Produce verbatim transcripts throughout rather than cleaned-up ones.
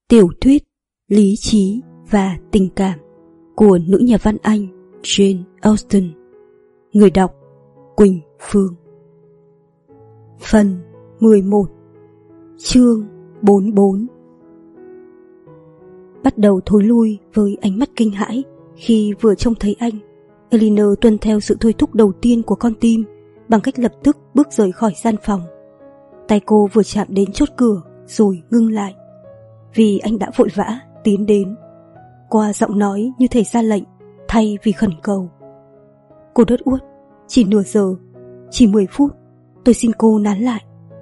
Tiểu thuyết Lý trí và tình cảm của nữ nhà văn Anh Jane Austen. Người đọc Quỳnh Phương. Phần mười một. Chương bốn mươi bốn. Bắt đầu thối lui với ánh mắt kinh hãi khi vừa trông thấy anh, Elinor tuân theo sự thôi thúc đầu tiên của con tim bằng cách lập tức bước rời khỏi gian phòng. Tay cô vừa chạm đến chốt cửa rồi ngưng lại, vì anh đã vội vã tiến đến, qua giọng nói như thể ra lệnh thay vì khẩn cầu. Cô đớt uốt, chỉ nửa giờ, chỉ mười phút, tôi xin cô nán lại.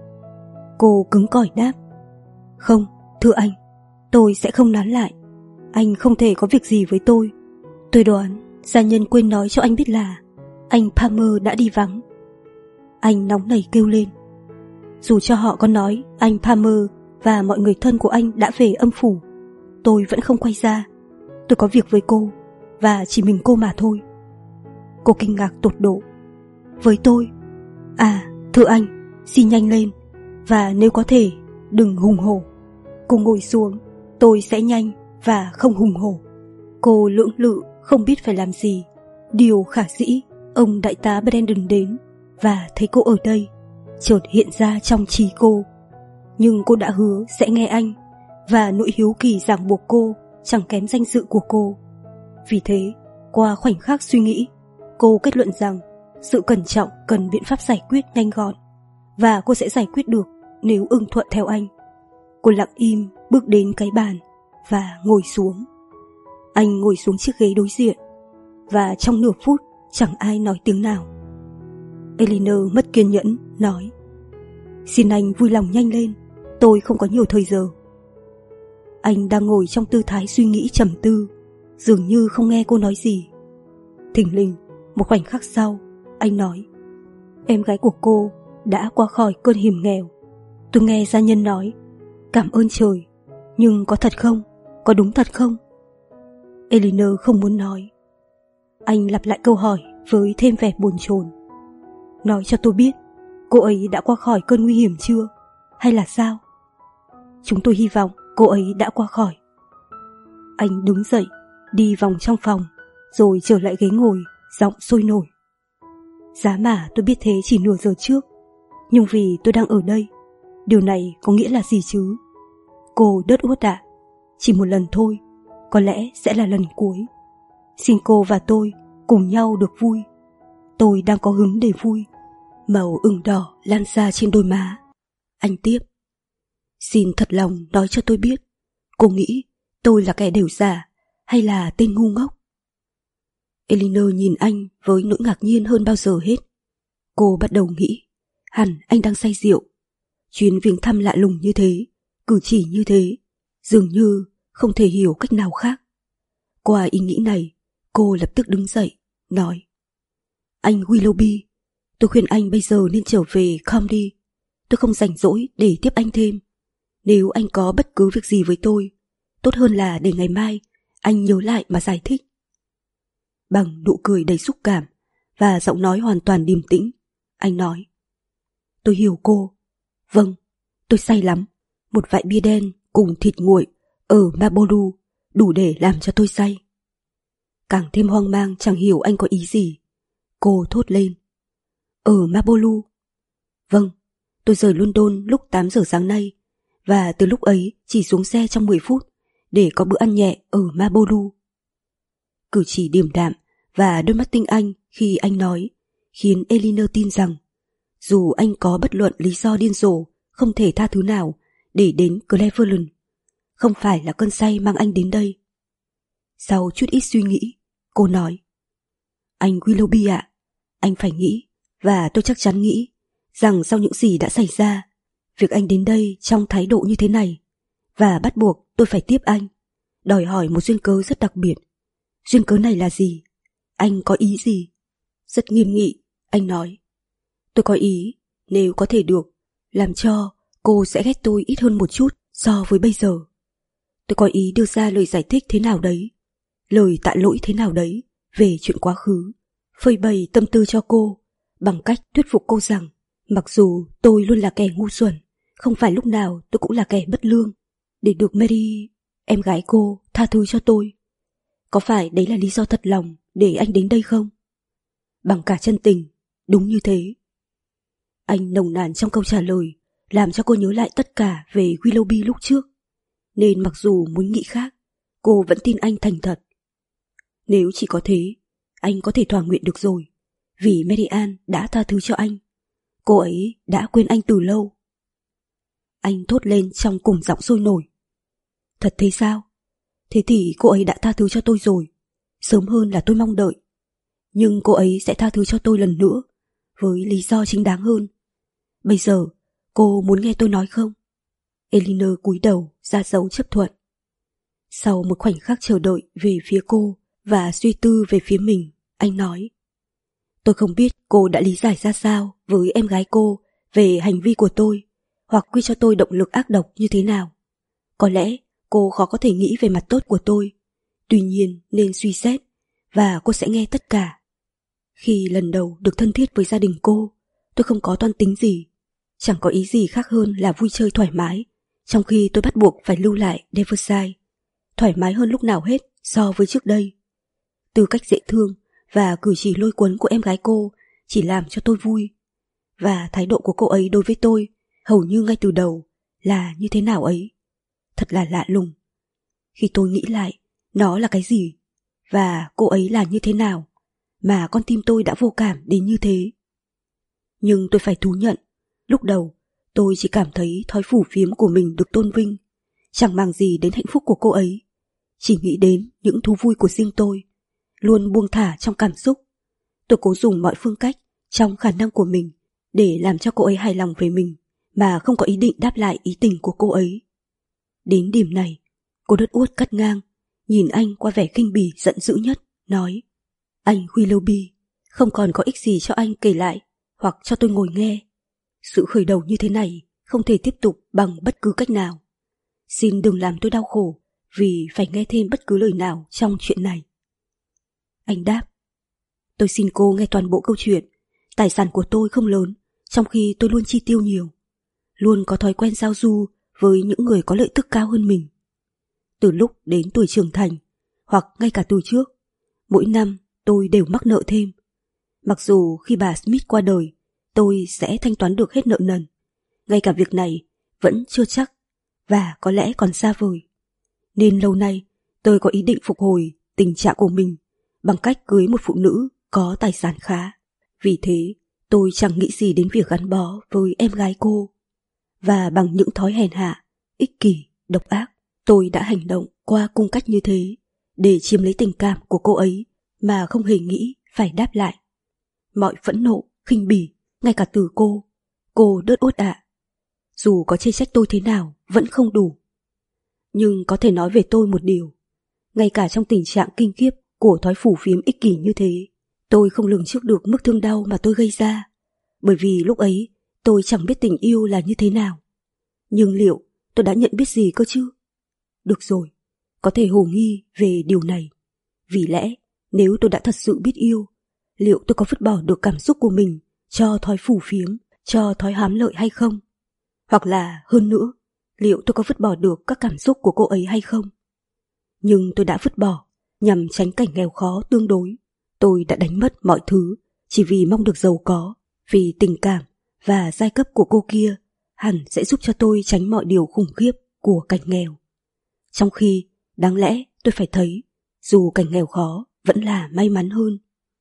Cô cứng cỏi đáp, không, thưa anh, tôi sẽ không nán lại. Anh không thể có việc gì với tôi. Tôi đoán gia nhân quên nói cho anh biết là anh Palmer đã đi vắng. Anh nóng nảy kêu lên, dù cho họ có nói anh Palmer và mọi người thân của anh đã về âm phủ, tôi vẫn không quay ra. Tôi có việc với cô, và chỉ mình cô mà thôi. Cô kinh ngạc tột độ. Với tôi? À, thưa anh, xin nhanh lên, và nếu có thể, đừng hùng hổ. Cô ngồi xuống, tôi sẽ nhanh và không hùng hổ. Cô lưỡng lự, không biết phải làm gì. Điều khả dĩ, ông đại tá Brandon đến, và thấy cô ở đây, chợt hiện ra trong trí cô. Nhưng cô đã hứa sẽ nghe anh, và nỗi hiếu kỳ ràng buộc cô chẳng kém danh dự của cô. Vì thế, qua khoảnh khắc suy nghĩ, cô kết luận rằng sự cẩn trọng cần biện pháp giải quyết nhanh gọn, và cô sẽ giải quyết được nếu ưng thuận theo anh. Cô lặng im bước đến cái bàn và ngồi xuống. Anh ngồi xuống chiếc ghế đối diện, và trong nửa phút chẳng ai nói tiếng nào. Elinor mất kiên nhẫn nói, xin anh vui lòng nhanh lên, tôi không có nhiều thời giờ. Anh đang ngồi trong tư thái suy nghĩ trầm tư, dường như không nghe cô nói gì. Thình lình, một khoảnh khắc sau, anh nói, em gái của cô đã qua khỏi cơn hiểm nghèo. Tôi nghe gia nhân nói, cảm ơn trời, nhưng có thật không? Có đúng thật không? Elinor không muốn nói. Anh lặp lại câu hỏi với thêm vẻ bồn chồn. Nói cho tôi biết, cô ấy đã qua khỏi cơn nguy hiểm chưa? Hay là sao? Chúng tôi hy vọng cô ấy đã qua khỏi. Anh đứng dậy, đi vòng trong phòng, rồi trở lại ghế ngồi, giọng sôi nổi. Giá mà tôi biết thế chỉ nửa giờ trước, nhưng vì tôi đang ở đây, điều này có nghĩa là gì chứ? Cô đớt uốt ạ, chỉ một lần thôi, có lẽ sẽ là lần cuối. Xin cô và tôi cùng nhau được vui. Tôi đang có hứng để vui. Màu ửng đỏ lan ra trên đôi má. Anh tiếp, xin thật lòng nói cho tôi biết, cô nghĩ tôi là kẻ đều giả hay là tên ngu ngốc? Elinor nhìn anh với nỗi ngạc nhiên hơn bao giờ hết. Cô bắt đầu nghĩ hẳn anh đang say rượu. Chuyến viếng thăm lạ lùng như thế, cử chỉ như thế, dường như không thể hiểu cách nào khác. Qua ý nghĩ này, cô lập tức đứng dậy, nói, anh Willoughby, tôi khuyên anh bây giờ nên trở về Comedy. Tôi không rảnh rỗi để tiếp anh thêm. Nếu anh có bất cứ việc gì với tôi, tốt hơn là để ngày mai anh nhớ lại mà giải thích. Bằng nụ cười đầy xúc cảm và giọng nói hoàn toàn điềm tĩnh, anh nói, tôi hiểu cô. Vâng, tôi say lắm. Một vại bia đen cùng thịt nguội ở Marlborough đủ để làm cho tôi say. Càng thêm hoang mang chẳng hiểu anh có ý gì, cô thốt lên. Ở Marlborough? Vâng, tôi rời London lúc tám giờ sáng nay, và từ lúc ấy chỉ xuống xe trong mười phút để có bữa ăn nhẹ ở Marlborough. Cử chỉ điềm đạm và đôi mắt tinh anh khi anh nói khiến Elinor tin rằng dù anh có bất luận lý do điên rồ không thể tha thứ nào để đến Cleveland, không phải là cơn say mang anh đến đây. Sau chút ít suy nghĩ, cô nói, anh Willoughby ạ, anh phải nghĩ, và tôi chắc chắn nghĩ, rằng sau những gì đã xảy ra, việc anh đến đây trong thái độ như thế này, và bắt buộc tôi phải tiếp anh, đòi hỏi một duyên cớ rất đặc biệt. Duyên cớ này là gì? Anh có ý gì? Rất nghiêm nghị, anh nói, tôi có ý, nếu có thể được, làm cho cô sẽ ghét tôi ít hơn một chút so với bây giờ. Tôi có ý đưa ra lời giải thích thế nào đấy, lời tạ lỗi thế nào đấy về chuyện quá khứ, phơi bày tâm tư cho cô, bằng cách thuyết phục cô rằng mặc dù tôi luôn là kẻ ngu xuẩn, không phải lúc nào tôi cũng là kẻ bất lương, để được Mary em gái cô tha thứ cho tôi. Có phải đấy là lý do thật lòng để anh đến đây không? Bằng cả chân tình, đúng như thế. Anh nồng nàn trong câu trả lời, làm cho cô nhớ lại tất cả về Willoughby lúc trước. Nên mặc dù muốn nghĩ khác, cô vẫn tin anh thành thật. Nếu chỉ có thế, anh có thể thỏa nguyện được rồi, vì Mary Ann đã tha thứ cho anh. Cô ấy đã quên anh từ lâu. Anh thốt lên trong cùng giọng sôi nổi. Thật thế sao? Thế thì cô ấy đã tha thứ cho tôi rồi, sớm hơn là tôi mong đợi. Nhưng cô ấy sẽ tha thứ cho tôi lần nữa, với lý do chính đáng hơn. Bây giờ, cô muốn nghe tôi nói không? Elinor cúi đầu ra dấu chấp thuận. Sau một khoảnh khắc chờ đợi về phía cô và suy tư về phía mình, anh nói: Tôi không biết cô đã lý giải ra sao với em gái cô về hành vi của tôi, hoặc quy cho tôi động lực ác độc như thế nào. Có lẽ cô khó có thể nghĩ về mặt tốt của tôi, tuy nhiên nên suy xét, và cô sẽ nghe tất cả. Khi lần đầu được thân thiết với gia đình cô, tôi không có toan tính gì, chẳng có ý gì khác hơn là vui chơi thoải mái, trong khi tôi bắt buộc phải lưu lại Devonshire, thoải mái hơn lúc nào hết so với trước đây. Từ cách dễ thương và cử chỉ lôi cuốn của em gái cô chỉ làm cho tôi vui, và thái độ của cô ấy đối với tôi hầu như ngay từ đầu là như thế nào ấy. Thật là lạ lùng. Khi tôi nghĩ lại nó là cái gì và cô ấy là như thế nào mà con tim tôi đã vô cảm đến như thế. Nhưng tôi phải thú nhận, lúc đầu tôi chỉ cảm thấy thói phù phiếm của mình được tôn vinh, chẳng màng gì đến hạnh phúc của cô ấy, chỉ nghĩ đến những thú vui của riêng tôi, luôn buông thả trong cảm xúc. Tôi cố dùng mọi phương cách trong khả năng của mình để làm cho cô ấy hài lòng về mình, mà không có ý định đáp lại ý tình của cô ấy. Đến điểm này, cô đứt uốt cắt ngang, nhìn anh qua vẻ khinh bỉ giận dữ nhất, nói: Anh Willoughby, không còn có ích gì cho anh kể lại hoặc cho tôi ngồi nghe. Sự khởi đầu như thế này không thể tiếp tục bằng bất cứ cách nào. Xin đừng làm tôi đau khổ vì phải nghe thêm bất cứ lời nào trong chuyện này. Anh đáp: Tôi xin cô nghe toàn bộ câu chuyện. Tài sản của tôi không lớn, trong khi tôi luôn chi tiêu nhiều, luôn có thói quen giao du với những người có lợi tức cao hơn mình. Từ lúc đến tuổi trưởng thành, hoặc ngay cả từ trước, mỗi năm tôi đều mắc nợ thêm. Mặc dù khi bà Smith qua đời, tôi sẽ thanh toán được hết nợ nần, ngay cả việc này vẫn chưa chắc, và có lẽ còn xa vời. Nên lâu nay tôi có ý định phục hồi tình trạng của mình bằng cách cưới một phụ nữ có tài sản khá. Vì thế tôi chẳng nghĩ gì đến việc gắn bó với em gái cô. Và bằng những thói hèn hạ, ích kỷ, độc ác, tôi đã hành động qua cung cách như thế để chiếm lấy tình cảm của cô ấy mà không hề nghĩ phải đáp lại. Mọi phẫn nộ, khinh bỉ, ngay cả từ cô, cô đớt uốt ạ. Dù có chê trách tôi thế nào vẫn không đủ. Nhưng có thể nói về tôi một điều, ngay cả trong tình trạng kinh khiếp của thói phù phiếm ích kỷ như thế, tôi không lường trước được mức thương đau mà tôi gây ra, bởi vì lúc ấy tôi chẳng biết tình yêu là như thế nào. Nhưng liệu tôi đã nhận biết gì cơ chứ? Được rồi, có thể hồ nghi về điều này. Vì lẽ nếu tôi đã thật sự biết yêu, liệu tôi có vứt bỏ được cảm xúc của mình cho thói phù phiếm, cho thói hám lợi hay không? Hoặc là hơn nữa, liệu tôi có vứt bỏ được các cảm xúc của cô ấy hay không? Nhưng tôi đã vứt bỏ nhằm tránh cảnh nghèo khó tương đối. Tôi đã đánh mất mọi thứ chỉ vì mong được giàu có, vì tình cảm và giai cấp của cô kia hẳn sẽ giúp cho tôi tránh mọi điều khủng khiếp của cảnh nghèo. Trong khi đáng lẽ tôi phải thấy dù cảnh nghèo khó vẫn là may mắn hơn.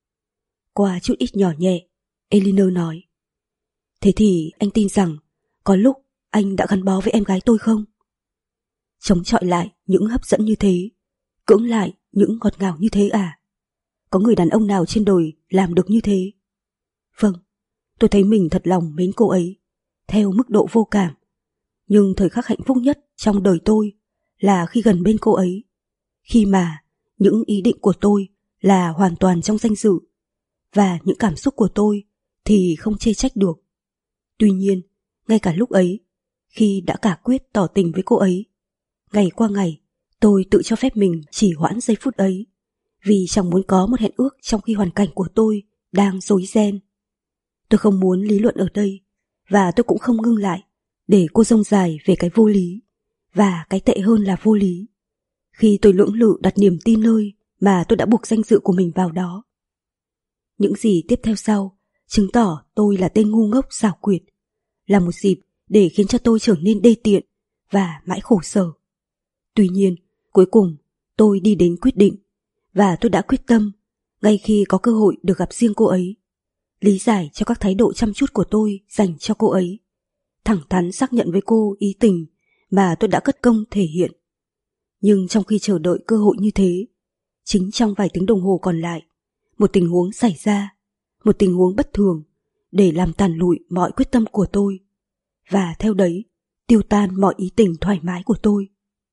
Qua chút ít nhỏ nhẹ, Elinor nói: Thế thì anh tin rằng có lúc anh đã gắn bó với em gái tôi không? Chống chọi lại những hấp dẫn như thế, cưỡng lại những ngọt ngào như thế à? Có người đàn ông nào trên đời làm được như thế? Vâng, tôi thấy mình thật lòng mến cô ấy, theo mức độ vô cảm. Nhưng thời khắc hạnh phúc nhất trong đời tôi là khi gần bên cô ấy, khi mà những ý định của tôi là hoàn toàn trong danh dự, và những cảm xúc của tôi thì không chê trách được. Tuy nhiên, ngay cả lúc ấy, khi đã cả quyết tỏ tình với cô ấy, ngày qua ngày tôi tự cho phép mình chỉ hoãn giây phút ấy, vì chẳng muốn có một hẹn ước trong khi hoàn cảnh của tôi đang rối ren. Tôi không muốn lý luận ở đây, và tôi cũng không ngưng lại để cô dông dài về cái vô lý, và cái tệ hơn là vô lý. khi tôi lưỡng lự đặt niềm tin nơi mà tôi đã buộc danh dự của mình vào đó. Những gì tiếp theo sau chứng tỏ tôi là tên ngu ngốc xảo quyệt, là một dịp để khiến cho tôi trở nên đê tiện và mãi khổ sở. Tuy nhiên, cuối cùng tôi đi đến quyết định, và tôi đã quyết tâm, ngay khi có cơ hội được gặp riêng cô ấy, lý giải cho các thái độ chăm chút của tôi dành cho cô ấy, thẳng thắn xác nhận với cô ý tình mà tôi đã cất công thể hiện. Nhưng trong khi chờ đợi cơ hội như thế, chính trong vài tiếng đồng hồ còn lại, một tình huống xảy ra, một tình huống bất thường, để làm tàn lụi mọi quyết tâm của tôi, và theo đấy, tiêu tan mọi ý tình thoải mái của tôi.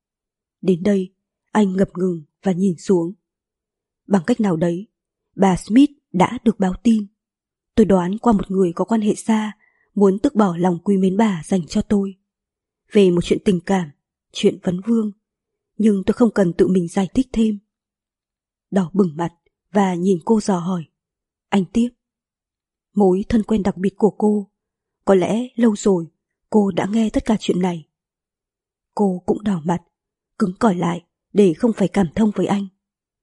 Đến đây, anh ngập ngừng và nhìn xuống. Bằng cách nào đấy, bà Smith đã được báo tin. Tôi đoán qua một người có quan hệ xa muốn tước bỏ lòng quý mến bà dành cho tôi. Về một chuyện tình cảm, chuyện vấn vương, nhưng tôi không cần tự mình giải thích thêm. Đỏ bừng mặt và nhìn cô dò hỏi. Anh tiếp. Mối thân quen đặc biệt của cô, có lẽ lâu rồi cô đã nghe tất cả chuyện này. Cô cũng đỏ mặt, cứng cỏi lại để không phải cảm thông với anh.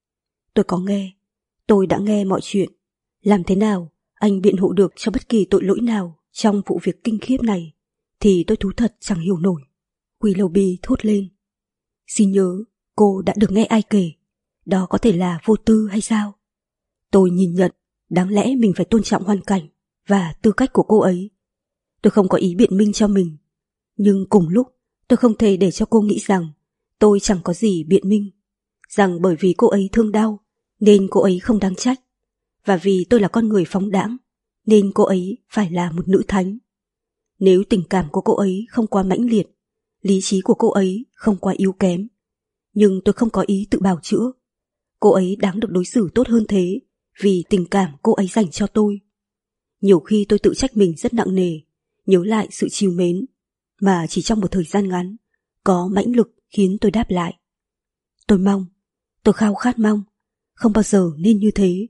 Tôi có nghe, tôi đã nghe mọi chuyện. Làm thế nào anh biện hộ được cho bất kỳ tội lỗi nào trong vụ việc kinh khiếp này thì tôi thú thật chẳng hiểu nổi. Willoughby thốt lên. Xin nhớ, cô đã được nghe ai kể, đó có thể là vô tư hay sao? Tôi nhìn nhận, đáng lẽ mình phải tôn trọng hoàn cảnh và tư cách của cô ấy. Tôi không có ý biện minh cho mình, nhưng cùng lúc tôi không thể để cho cô nghĩ rằng tôi chẳng có gì biện minh, rằng bởi vì cô ấy thương đau nên cô ấy không đáng trách, và vì tôi là con người phóng đãng nên cô ấy phải là một nữ thánh. Nếu tình cảm của cô ấy không quá mãnh liệt, lý trí của cô ấy không quá yếu kém, nhưng tôi không có ý tự bào chữa. Cô ấy đáng được đối xử tốt hơn thế vì tình cảm cô ấy dành cho tôi. Nhiều khi tôi tự trách mình rất nặng nề, nhớ lại sự trìu mến mà chỉ trong một thời gian ngắn có mãnh lực khiến tôi đáp lại. Tôi mong, tôi khao khát mong, không bao giờ nên như thế.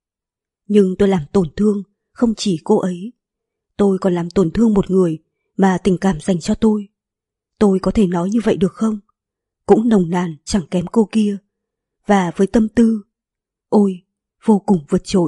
Nhưng tôi làm tổn thương không chỉ cô ấy, tôi còn làm tổn thương một người mà tình cảm dành cho tôi. Tôi có thể nói như vậy được không? Cũng nồng nàn chẳng kém cô kia, và với tâm tư, ôi, vô cùng vượt trội.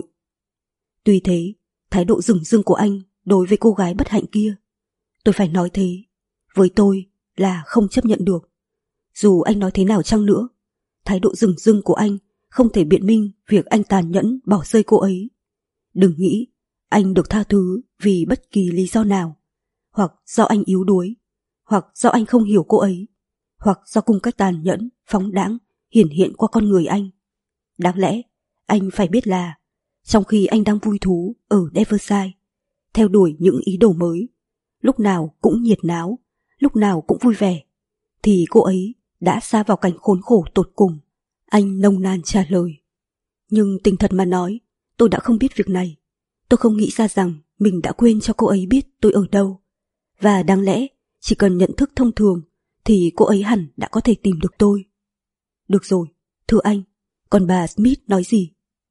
Tuy thế, thái độ dửng dưng của anh đối với cô gái bất hạnh kia, tôi phải nói thế, với tôi là không chấp nhận được. Dù anh nói thế nào chăng nữa, thái độ dửng dưng của anh không thể biện minh việc anh tàn nhẫn bỏ rơi cô ấy. Đừng nghĩ anh được tha thứ vì bất kỳ lý do nào, hoặc do anh yếu đuối, hoặc do anh không hiểu cô ấy, hoặc do cung cách tàn nhẫn, phóng đãng hiển hiện qua con người anh. Đáng lẽ anh phải biết là trong khi anh đang vui thú ở Devonshire, theo đuổi những ý đồ mới, lúc nào cũng nhiệt náo, lúc nào cũng vui vẻ, thì cô ấy đã sa vào cảnh khốn khổ tột cùng. Anh nồng nàn trả lời. Nhưng tình thật mà nói, tôi đã không biết việc này. Tôi không nghĩ ra rằng mình đã quên cho cô ấy biết tôi ở đâu. Và đáng lẽ chỉ cần nhận thức thông thường thì cô ấy hẳn đã có thể tìm được tôi. Được rồi, thưa anh, còn bà Smith nói gì?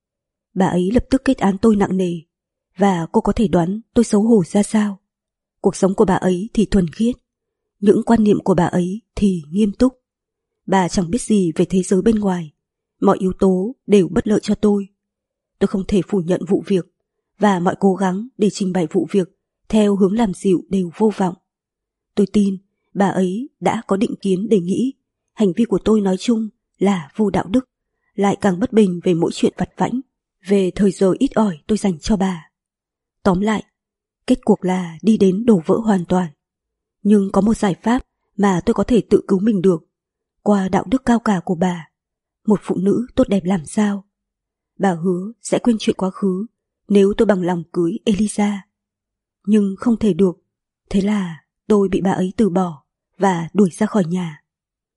Bà ấy lập tức kết án tôi nặng nề, và cô có thể đoán tôi xấu hổ ra sao. Cuộc sống của bà ấy thì thuần khiết, những quan niệm của bà ấy thì nghiêm túc. Bà chẳng biết gì về thế giới bên ngoài, mọi yếu tố đều bất lợi cho tôi. Tôi không thể phủ nhận vụ việc, và mọi cố gắng để trình bày vụ việc theo hướng làm dịu đều vô vọng. Tôi tin bà ấy đã có định kiến để nghĩ hành vi của tôi nói chung là vô đạo đức, lại càng bất bình về mỗi chuyện vặt vãnh, về thời giờ ít ỏi tôi dành cho bà. Tóm lại, kết cuộc là đi đến đổ vỡ hoàn toàn. Nhưng có một giải pháp mà tôi có thể tự cứu mình được, qua đạo đức cao cả của bà, một phụ nữ tốt đẹp làm sao. Bà hứa sẽ quên chuyện quá khứ nếu tôi bằng lòng cưới Eliza. Nhưng không thể được, thế là tôi bị bà ấy từ bỏ và đuổi ra khỏi nhà.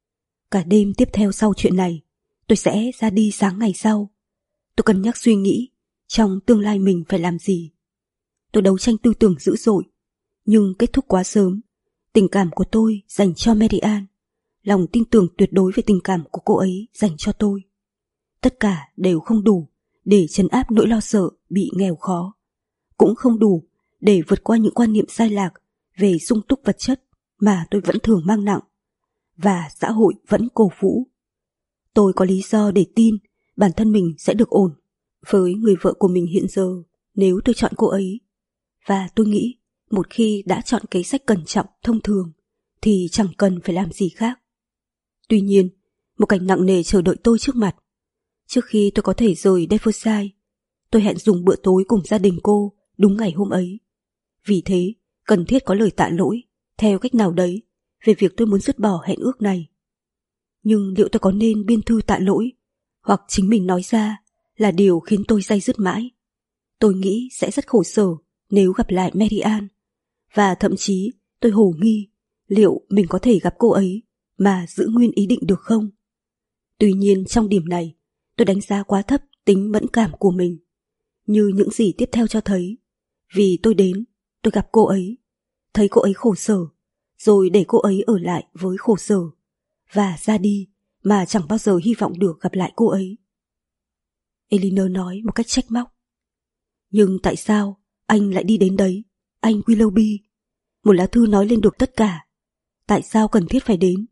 Cả đêm tiếp theo sau chuyện này, tôi sẽ ra đi sáng ngày sau. Tôi cân nhắc suy nghĩ trong tương lai mình phải làm gì. Tôi đấu tranh tư tưởng dữ dội, nhưng kết thúc quá sớm. Tình cảm của tôi dành cho Marianne, lòng tin tưởng tuyệt đối về tình cảm của cô ấy dành cho tôi, tất cả đều không đủ để trấn áp nỗi lo sợ bị nghèo khó, cũng không đủ để vượt qua những quan niệm sai lạc về sung túc vật chất mà tôi vẫn thường mang nặng và xã hội vẫn cổ vũ. Tôi có lý do để tin bản thân mình sẽ được ổn với người vợ của mình hiện giờ nếu tôi chọn cô ấy. Và tôi nghĩ một khi đã chọn kế sách cẩn trọng thông thường thì chẳng cần phải làm gì khác. Tuy nhiên, một cảnh nặng nề chờ đợi tôi trước mặt. Trước khi tôi có thể rời Devonshire, tôi hẹn dùng bữa tối cùng gia đình cô đúng ngày hôm ấy. Vì thế, cần thiết có lời tạ lỗi, theo cách nào đấy, về việc tôi muốn dứt bỏ hẹn ước này. Nhưng liệu tôi có nên biên thư tạ lỗi, hoặc chính mình nói ra là điều khiến tôi day dứt mãi? Tôi nghĩ sẽ rất khổ sở nếu gặp lại Mary Ann, và thậm chí tôi hồ nghi liệu mình có thể gặp cô ấy mà giữ nguyên ý định được không. Tuy nhiên trong điểm này, tôi đánh giá quá thấp tính mẫn cảm của mình, như những gì tiếp theo cho thấy. Vì tôi đến, tôi gặp cô ấy, thấy cô ấy khổ sở, rồi để cô ấy ở lại với khổ sở, và ra đi mà chẳng bao giờ hy vọng được gặp lại cô ấy. Elinor nói một cách trách móc. Nhưng tại sao anh lại đi đến đấy, anh Willoughby? Một lá thư nói lên được tất cả. Tại sao cần thiết phải đến?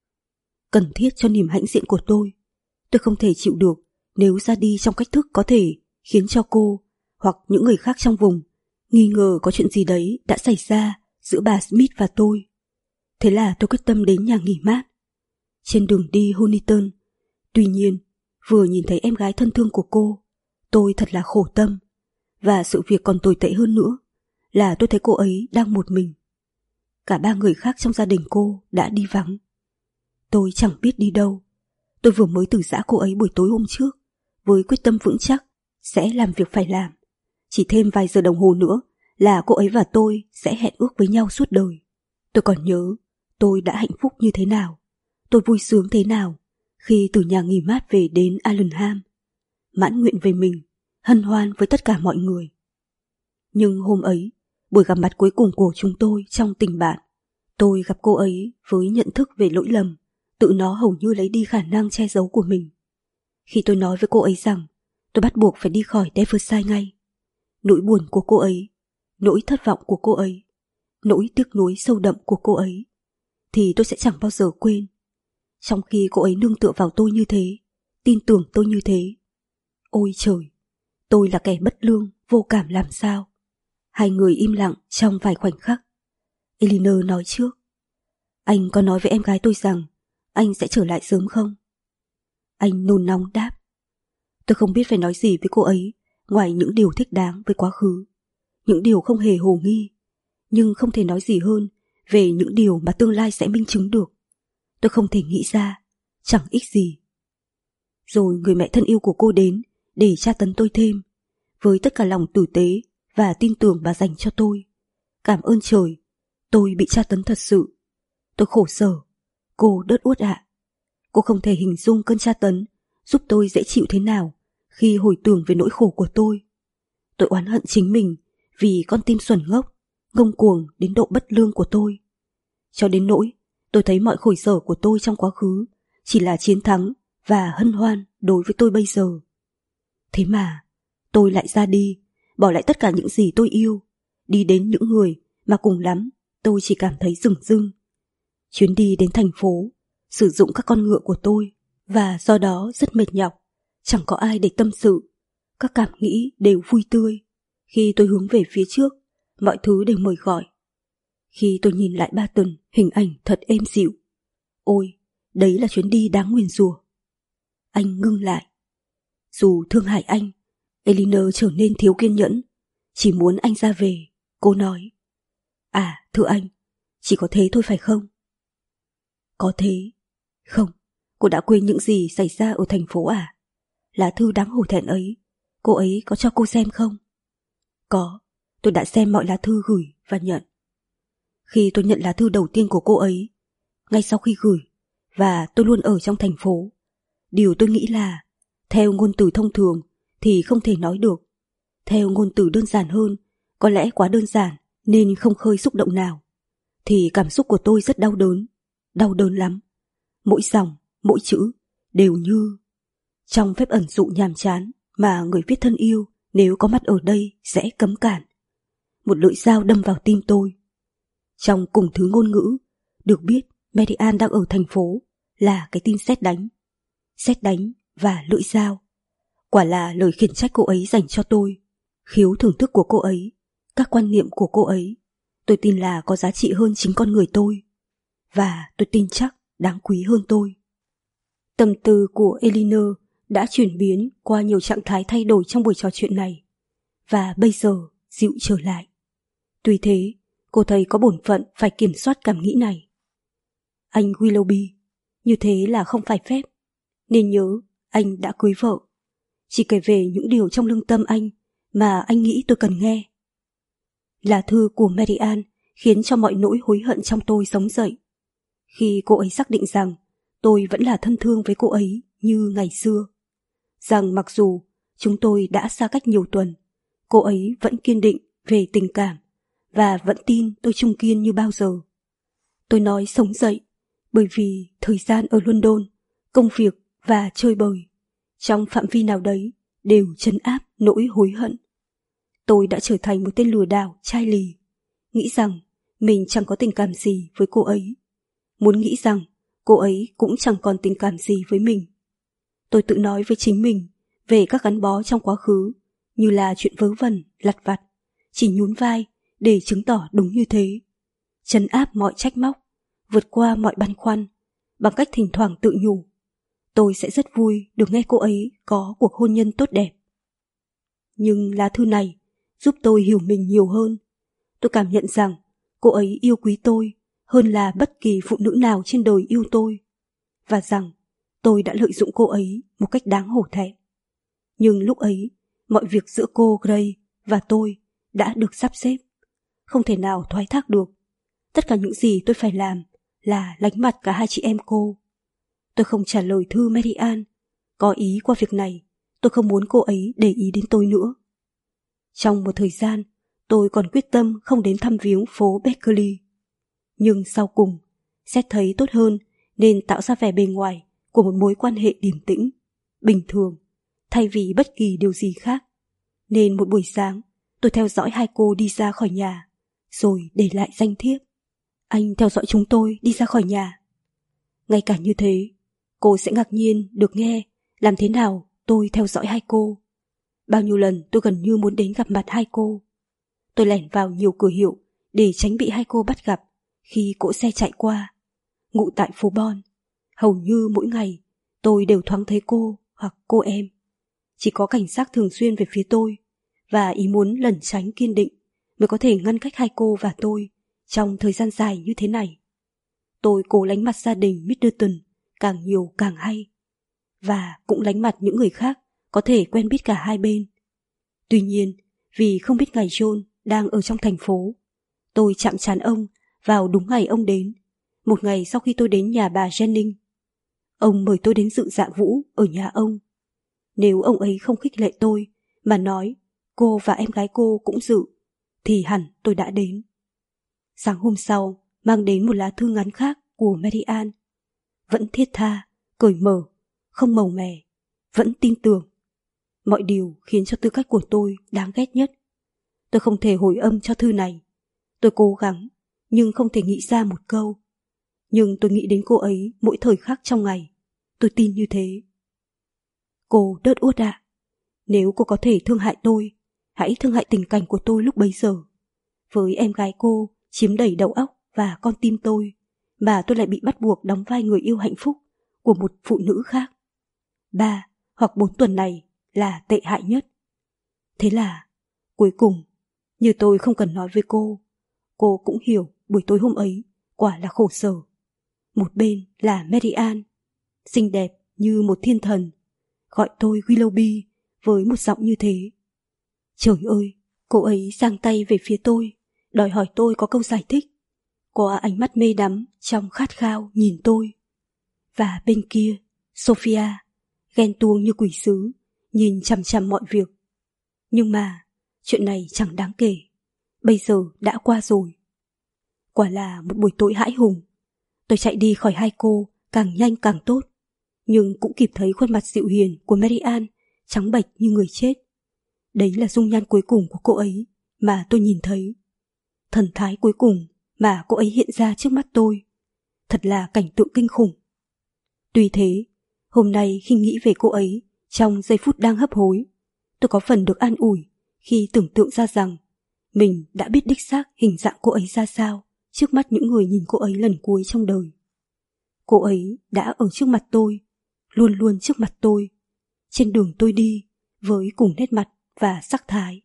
Cần thiết cho niềm hãnh diện của tôi. Tôi không thể chịu được nếu ra đi trong cách thức có thể khiến cho cô hoặc những người khác trong vùng nghi ngờ có chuyện gì đấy đã xảy ra giữa bà Smith và tôi. Thế là tôi quyết tâm đến nhà nghỉ mát. Trên đường đi Honiton, tuy nhiên, vừa nhìn thấy em gái thân thương của cô, tôi thật là khổ tâm. Và sự việc còn tồi tệ hơn nữa là tôi thấy cô ấy đang một mình. Cả ba người khác trong gia đình cô đã đi vắng. Tôi chẳng biết đi đâu. Tôi vừa mới từ giã cô ấy buổi tối hôm trước, với quyết tâm vững chắc sẽ làm việc phải làm. Chỉ thêm vài giờ đồng hồ nữa là cô ấy và tôi sẽ hẹn ước với nhau suốt đời. Tôi còn nhớ tôi đã hạnh phúc như thế nào, tôi vui sướng thế nào khi từ nhà nghỉ mát về đến Allenham, mãn nguyện về mình, hân hoan với tất cả mọi người. Nhưng hôm ấy, buổi gặp mặt cuối cùng của chúng tôi trong tình bạn, tôi gặp cô ấy với nhận thức về lỗi lầm, tự nó hầu như lấy đi khả năng che giấu của mình. Khi tôi nói với cô ấy rằng tôi bắt buộc phải đi khỏi Devonshire ngay, nỗi buồn của cô ấy, nỗi thất vọng của cô ấy, nỗi tiếc nuối sâu đậm của cô ấy, thì tôi sẽ chẳng bao giờ quên. Trong khi cô ấy nương tựa vào tôi như thế, tin tưởng tôi như thế. Ôi trời, tôi là kẻ bất lương, vô cảm làm sao? Hai người im lặng trong vài khoảnh khắc. Elinor nói trước. Anh có nói với em gái tôi rằng anh sẽ trở lại sớm không? Anh nôn nóng đáp. Tôi không biết phải nói gì với cô ấy ngoài những điều thích đáng với quá khứ, những điều không hề hồ nghi, nhưng không thể nói gì hơn về những điều mà tương lai sẽ minh chứng được. Tôi không thể nghĩ ra, chẳng ích gì. Rồi người mẹ thân yêu của cô đến để tra tấn tôi thêm, với tất cả lòng tử tế và tin tưởng bà dành cho tôi. Cảm ơn trời, tôi bị tra tấn thật sự. Tôi khổ sở, cô đớt uốt ạ. Cô không thể hình dung cơn tra tấn giúp tôi dễ chịu thế nào khi hồi tưởng về nỗi khổ của tôi. Tôi oán hận chính mình vì con tim xuẩn ngốc, ngông cuồng đến độ bất lương của tôi. Cho đến nỗi tôi thấy mọi khổ sở của tôi trong quá khứ chỉ là chiến thắng và hân hoan đối với tôi bây giờ. Thế mà tôi lại ra đi, bỏ lại tất cả những gì tôi yêu, đi đến những người mà cùng lắm tôi chỉ cảm thấy dửng dưng. Chuyến đi đến thành phố, sử dụng các con ngựa của tôi, và do đó rất mệt nhọc, chẳng có ai để tâm sự. Các cảm nghĩ đều vui tươi. Khi tôi hướng về phía trước, mọi thứ đều mời gọi. Khi tôi nhìn lại Barton, hình ảnh thật êm dịu. Ôi, đấy là chuyến đi đáng nguyền rủa. Anh ngưng lại. Dù thương hại anh, Elinor trở nên thiếu kiên nhẫn. Chỉ muốn anh ra về, cô nói. À, thưa anh, chỉ có thế thôi phải không? Có thế. Không, cô đã quên những gì xảy ra ở thành phố à? Lá thư đáng hổ thẹn ấy, cô ấy có cho cô xem không? Có, tôi đã xem mọi lá thư gửi và nhận. Khi tôi nhận lá thư đầu tiên của cô ấy, ngay sau khi gửi, và tôi luôn ở trong thành phố, điều tôi nghĩ là, theo ngôn từ thông thường thì không thể nói được. Theo ngôn từ đơn giản hơn, có lẽ quá đơn giản nên không khơi xúc động nào, thì cảm xúc của tôi rất đau đớn, đau đớn lắm. Mỗi dòng, mỗi chữ đều như trong phép ẩn dụ nhàm chán mà người viết thân yêu nếu có mặt ở đây sẽ cấm cản. Một lưỡi dao đâm vào tim tôi. Trong cùng thứ ngôn ngữ, được biết Mary Ann đang ở thành phố là cái tin sét đánh. sét đánh và lưỡi dao. Quả là lời khiển trách cô ấy dành cho tôi. Khiếu thưởng thức của cô ấy, các quan niệm của cô ấy, tôi tin là có giá trị hơn chính con người tôi. Và tôi tin chắc đáng quý hơn tôi. Tâm tư của Elinor đã chuyển biến qua nhiều trạng thái thay đổi trong buổi trò chuyện này, và bây giờ dịu trở lại. Tuy thế, cô thấy có bổn phận phải kiểm soát cảm nghĩ này. Anh Willoughby, như thế là không phải phép. Nên nhớ, anh đã cưới vợ. Chỉ kể về những điều trong lương tâm anh mà anh nghĩ tôi cần nghe. Lá thư của Mary Ann khiến cho mọi nỗi hối hận trong tôi sống dậy. Khi cô ấy xác định rằng tôi vẫn là thân thương với cô ấy như ngày xưa. Rằng mặc dù chúng tôi đã xa cách nhiều tuần, cô ấy vẫn kiên định về tình cảm và vẫn tin tôi trung kiên như bao giờ. Tôi nói sống dậy bởi vì thời gian ở London, công việc và chơi bời, trong phạm vi nào đấy đều trấn áp nỗi hối hận. Tôi đã trở thành một tên lừa đảo chai lì, nghĩ rằng mình chẳng có tình cảm gì với cô ấy, muốn nghĩ rằng cô ấy cũng chẳng còn tình cảm gì với mình. Tôi tự nói với chính mình về các gắn bó trong quá khứ như là chuyện vớ vẩn, lặt vặt, chỉ nhún vai để chứng tỏ đúng như thế, trấn áp mọi trách móc, vượt qua mọi băn khoăn, bằng cách thỉnh thoảng tự nhủ tôi sẽ rất vui được nghe cô ấy có cuộc hôn nhân tốt đẹp. Nhưng lá thư này giúp tôi hiểu mình nhiều hơn. Tôi cảm nhận rằng cô ấy yêu quý tôi hơn là bất kỳ phụ nữ nào trên đời yêu tôi, và rằng tôi đã lợi dụng cô ấy một cách đáng hổ thẹn. Nhưng lúc ấy, mọi việc giữa cô Gray và tôi đã được sắp xếp, không thể nào thoái thác được. Tất cả những gì tôi phải làm là lánh mặt cả hai chị em cô. Tôi không trả lời thư Mary Ann. Có ý qua việc này, tôi không muốn cô ấy để ý đến tôi nữa. Trong một thời gian, tôi còn quyết tâm không đến thăm viếng phố Beckley. Nhưng sau cùng, xét thấy tốt hơn nên tạo ra vẻ bề ngoài của một mối quan hệ điềm tĩnh, bình thường, thay vì bất kỳ điều gì khác. Nên một buổi sáng, tôi theo dõi hai cô đi ra khỏi nhà, rồi để lại danh thiếp. Anh theo dõi chúng tôi đi ra khỏi nhà. Ngay cả như thế, cô sẽ ngạc nhiên được nghe làm thế nào tôi theo dõi hai cô. Bao nhiêu lần tôi gần như muốn đến gặp mặt hai cô. Tôi lẻn vào nhiều cửa hiệu để tránh bị hai cô bắt gặp khi cỗ xe chạy qua. Ngụ tại phố Bon, hầu như mỗi ngày tôi đều thoáng thấy cô hoặc cô em. Chỉ có cảnh sát thường xuyên về phía tôi, và ý muốn lẩn tránh kiên định mới có thể ngăn cách hai cô và tôi trong thời gian dài như thế này. Tôi cố lánh mặt gia đình Middleton càng nhiều càng hay, và cũng lánh mặt những người khác có thể quen biết cả hai bên. Tuy nhiên, vì không biết ngày John đang ở trong thành phố, tôi chạm trán ông vào đúng ngày ông đến, một ngày sau khi tôi đến nhà bà Jennings. Ông mời tôi đến dự dạ vũ ở nhà ông. Nếu ông ấy không khích lệ tôi mà nói cô và em gái cô cũng dự, thì hẳn tôi đã đến. Sáng hôm sau mang đến một lá thư ngắn khác của Mary Ann, vẫn thiết tha, cởi mở, không màu mè, vẫn tin tưởng. Mọi điều khiến cho tư cách của tôi đáng ghét nhất. Tôi không thể hồi âm cho thư này. Tôi cố gắng, nhưng không thể nghĩ ra một câu. Nhưng tôi nghĩ đến cô ấy mỗi thời khắc trong ngày. Tôi tin như thế. Cô Đớt Uốt ạ, nếu cô có thể thương hại tôi, hãy thương hại tình cảnh của tôi lúc bấy giờ. Với em gái cô chiếm đầy đầu óc và con tim tôi, mà tôi lại bị bắt buộc đóng vai người yêu hạnh phúc của một phụ nữ khác. Ba hoặc bốn tuần này là tệ hại nhất. Thế là, cuối cùng, như tôi không cần nói với cô, cô cũng hiểu buổi tối hôm ấy quả là khổ sở. Một bên là Mary Ann, xinh đẹp như một thiên thần, gọi tôi Willoughby với một giọng như thế. Trời ơi, cô ấy giang tay về phía tôi, đòi hỏi tôi có câu giải thích. Có ánh mắt mê đắm trong khát khao nhìn tôi. Và bên kia, Sophia, ghen tuông như quỷ sứ, nhìn chằm chằm mọi việc. Nhưng mà, chuyện này chẳng đáng kể. Bây giờ đã qua rồi. Quả là một buổi tối hãi hùng. Tôi chạy đi khỏi hai cô càng nhanh càng tốt, nhưng cũng kịp thấy khuôn mặt dịu hiền của Mary Ann trắng bệch như người chết. Đấy là dung nhan cuối cùng của cô ấy mà tôi nhìn thấy. Thần thái cuối cùng mà cô ấy hiện ra trước mắt tôi. Thật là cảnh tượng kinh khủng. Tuy thế, Hôm nay khi nghĩ về cô ấy, trong giây phút đang hấp hối, tôi có phần được an ủi khi tưởng tượng ra rằng mình đã biết đích xác hình dạng cô ấy ra sao trước mắt những người nhìn cô ấy lần cuối trong đời. Cô ấy đã ở trước mặt tôi, luôn luôn trước mặt tôi, trên đường tôi đi, với cùng nét mặt và sắc thái.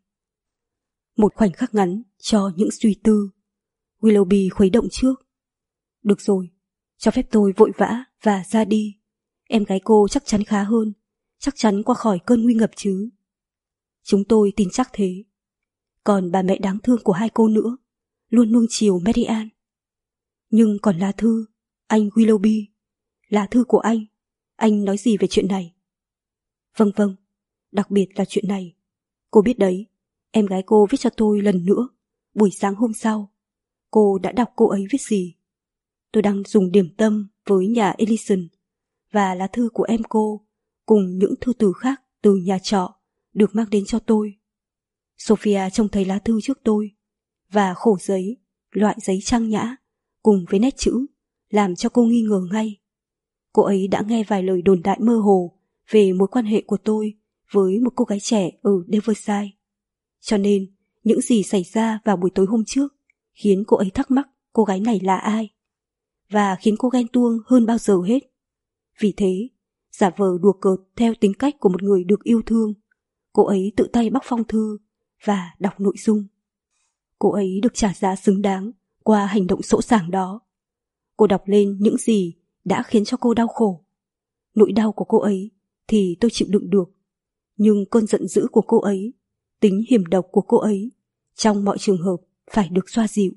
Một khoảnh khắc ngắn cho những suy tư. Willoughby khuấy động trước. Được rồi, cho phép tôi vội vã và ra đi. Em gái cô chắc chắn khá hơn, chắc chắn qua khỏi cơn nguy ngập chứ. Chúng tôi tin chắc thế. Còn bà mẹ đáng thương của hai cô nữa, luôn nuông chiều Marianne. Nhưng còn lá thư, anh Willoughby, lá thư của anh, anh nói gì về chuyện này? Vâng vâng, đặc biệt là chuyện này. Cô biết đấy, em gái cô viết cho tôi lần nữa, buổi sáng hôm sau. Cô đã đọc cô ấy viết gì? Tôi đang dùng điểm tâm với nhà Ellison, và lá thư của em cô cùng những thư từ khác từ nhà trọ được mang đến cho tôi. Sophia trông thấy lá thư trước tôi, và khổ giấy, loại giấy trang nhã, cùng với nét chữ, làm cho cô nghi ngờ ngay. Cô ấy đã nghe vài lời đồn đại mơ hồ về mối quan hệ của tôi với một cô gái trẻ ở Deverside. Cho nên, những gì xảy ra vào buổi tối hôm trước khiến cô ấy thắc mắc cô gái này là ai, và khiến cô ghen tuông hơn bao giờ hết. Vì thế, giả vờ đùa cợt theo tính cách của một người được yêu thương, cô ấy tự tay bóc phong thư và đọc nội dung. Cô ấy được trả giá xứng đáng qua hành động sỗ sàng đó. Cô đọc lên những gì đã khiến cho cô đau khổ. Nỗi đau của cô ấy thì tôi chịu đựng được, nhưng cơn giận dữ của cô ấy, tính hiểm độc của cô ấy, trong mọi trường hợp phải được xoa dịu.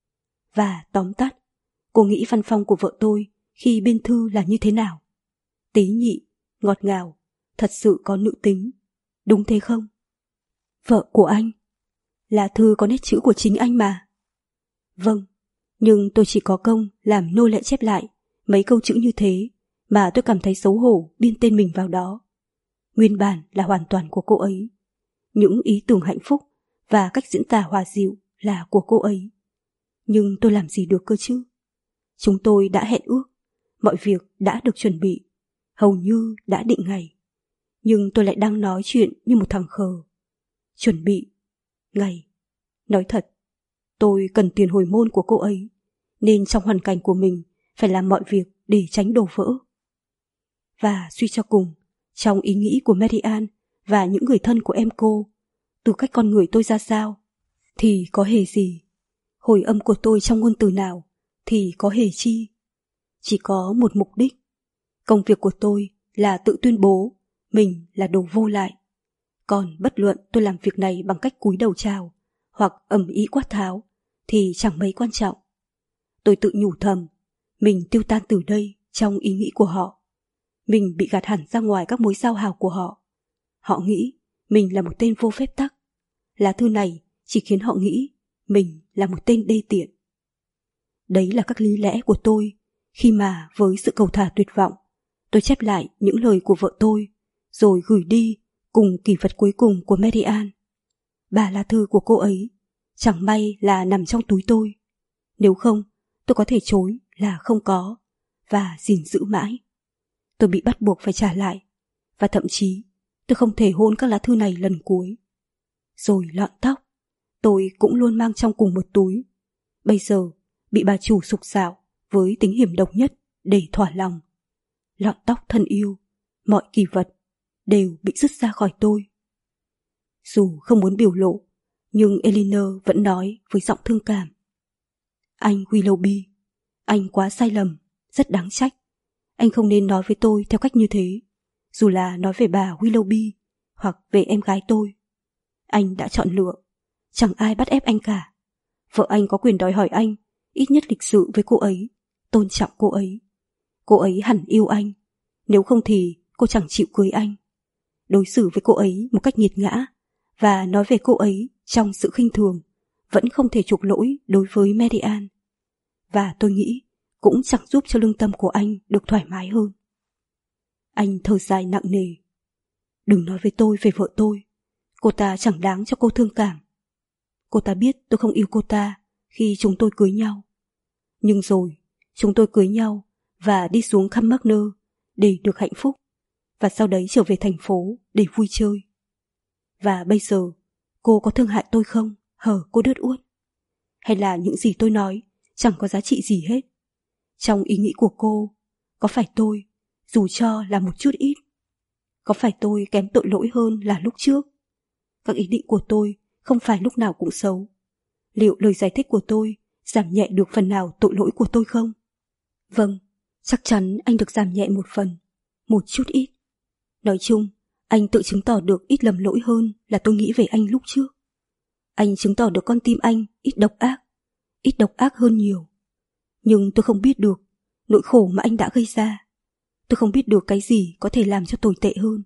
Và tóm tắt, cô nghĩ văn phong của vợ tôi khi biên thư là như thế nào? Tế nhị, ngọt ngào, thật sự có nữ tính, đúng thế không? Vợ của anh? Lá thư có nét chữ của chính anh mà. Vâng, nhưng tôi chỉ có công làm nô lệ chép lại mấy câu chữ như thế mà tôi cảm thấy xấu hổ biên tên mình vào đó. Nguyên bản là hoàn toàn của cô ấy. Những ý tưởng hạnh phúc và cách diễn tả hòa dịu là của cô ấy. Nhưng tôi làm gì được cơ chứ? Chúng tôi đã hẹn ước, mọi việc đã được chuẩn bị, hầu như đã định ngày. Nhưng tôi lại đang nói chuyện như một thằng khờ. Chuẩn bị, ngày. Nói thật, tôi cần tiền hồi môn của cô ấy, nên trong hoàn cảnh của mình phải làm mọi việc để tránh đổ vỡ. Và suy cho cùng, trong ý nghĩ của Marianne và những người thân của em cô, từ cách con người tôi ra sao, thì có hề gì. Hồi âm của tôi trong ngôn từ nào, thì có hề chi. Chỉ có một mục đích. Công việc của tôi là tự tuyên bố mình là đồ vô lại. Còn bất luận tôi làm việc này bằng cách cúi đầu chào hoặc ầm ĩ quát tháo thì chẳng mấy quan trọng. Tôi tự nhủ thầm, mình tiêu tan từ đây trong ý nghĩ của họ. Mình bị gạt hẳn ra ngoài các mối giao hảo của họ. Họ nghĩ mình là một tên vô phép tắc. Lá thư này chỉ khiến họ nghĩ mình là một tên đê tiện. Đấy là các lý lẽ của tôi khi mà với sự cầu thả tuyệt vọng, tôi chép lại những lời của vợ tôi rồi gửi đi cùng kỷ vật cuối cùng của Marianne. Ba lá thư của cô ấy chẳng may là nằm trong túi tôi. Nếu không, tôi có thể chối là không có và gìn giữ mãi. Tôi bị bắt buộc phải trả lại, và thậm chí tôi không thể hôn các lá thư này lần cuối. Rồi lọn tóc, tôi cũng luôn mang trong cùng một túi. Bây giờ bị bà chủ sục sạo với tính hiểm độc nhất để thỏa lòng. Lọn tóc thân yêu, mọi kỷ vật đều bị rứt ra khỏi tôi. Dù không muốn biểu lộ, nhưng Elinor vẫn nói với giọng thương cảm. Anh Willoughby, anh quá sai lầm, rất đáng trách. Anh không nên nói với tôi theo cách như thế, dù là nói về bà Willoughby hoặc về em gái tôi. Anh đã chọn lựa, chẳng ai bắt ép anh cả. Vợ anh có quyền đòi hỏi anh ít nhất lịch sự với cô ấy, tôn trọng cô ấy. Cô ấy hẳn yêu anh, nếu không thì cô chẳng chịu cưới anh. Đối xử với cô ấy một cách nghiệt ngã và nói về cô ấy trong sự khinh thường vẫn không thể chuộc lỗi đối với Marianne. Và tôi nghĩ cũng chẳng giúp cho lương tâm của anh được thoải mái hơn. Anh thở dài nặng nề. Đừng nói với tôi về vợ tôi, cô ta chẳng đáng cho cô thương cảm. Cô ta biết tôi không yêu cô ta khi chúng tôi cưới nhau. Nhưng rồi chúng tôi cưới nhau và đi xuống Carmarthen để được hạnh phúc. và sau đấy trở về thành phố để vui chơi. Và bây giờ, cô có thương hại tôi không, hở cô đớt uốt? Hay là những gì tôi nói chẳng có giá trị gì hết? Trong ý nghĩ của cô, có phải tôi, dù cho là một chút ít, có phải tôi kém tội lỗi hơn là lúc trước? Các ý định của tôi không phải lúc nào cũng xấu. Liệu lời giải thích của tôi giảm nhẹ được phần nào tội lỗi của tôi không? Vâng, chắc chắn anh được giảm nhẹ một phần, một chút ít. Nói chung, anh tự chứng tỏ được ít lầm lỗi hơn là tôi nghĩ về anh lúc trước. Anh chứng tỏ được con tim anh ít độc ác, ít độc ác hơn nhiều. Nhưng tôi không biết được nỗi khổ mà anh đã gây ra. Tôi không biết được cái gì có thể làm cho tồi tệ hơn.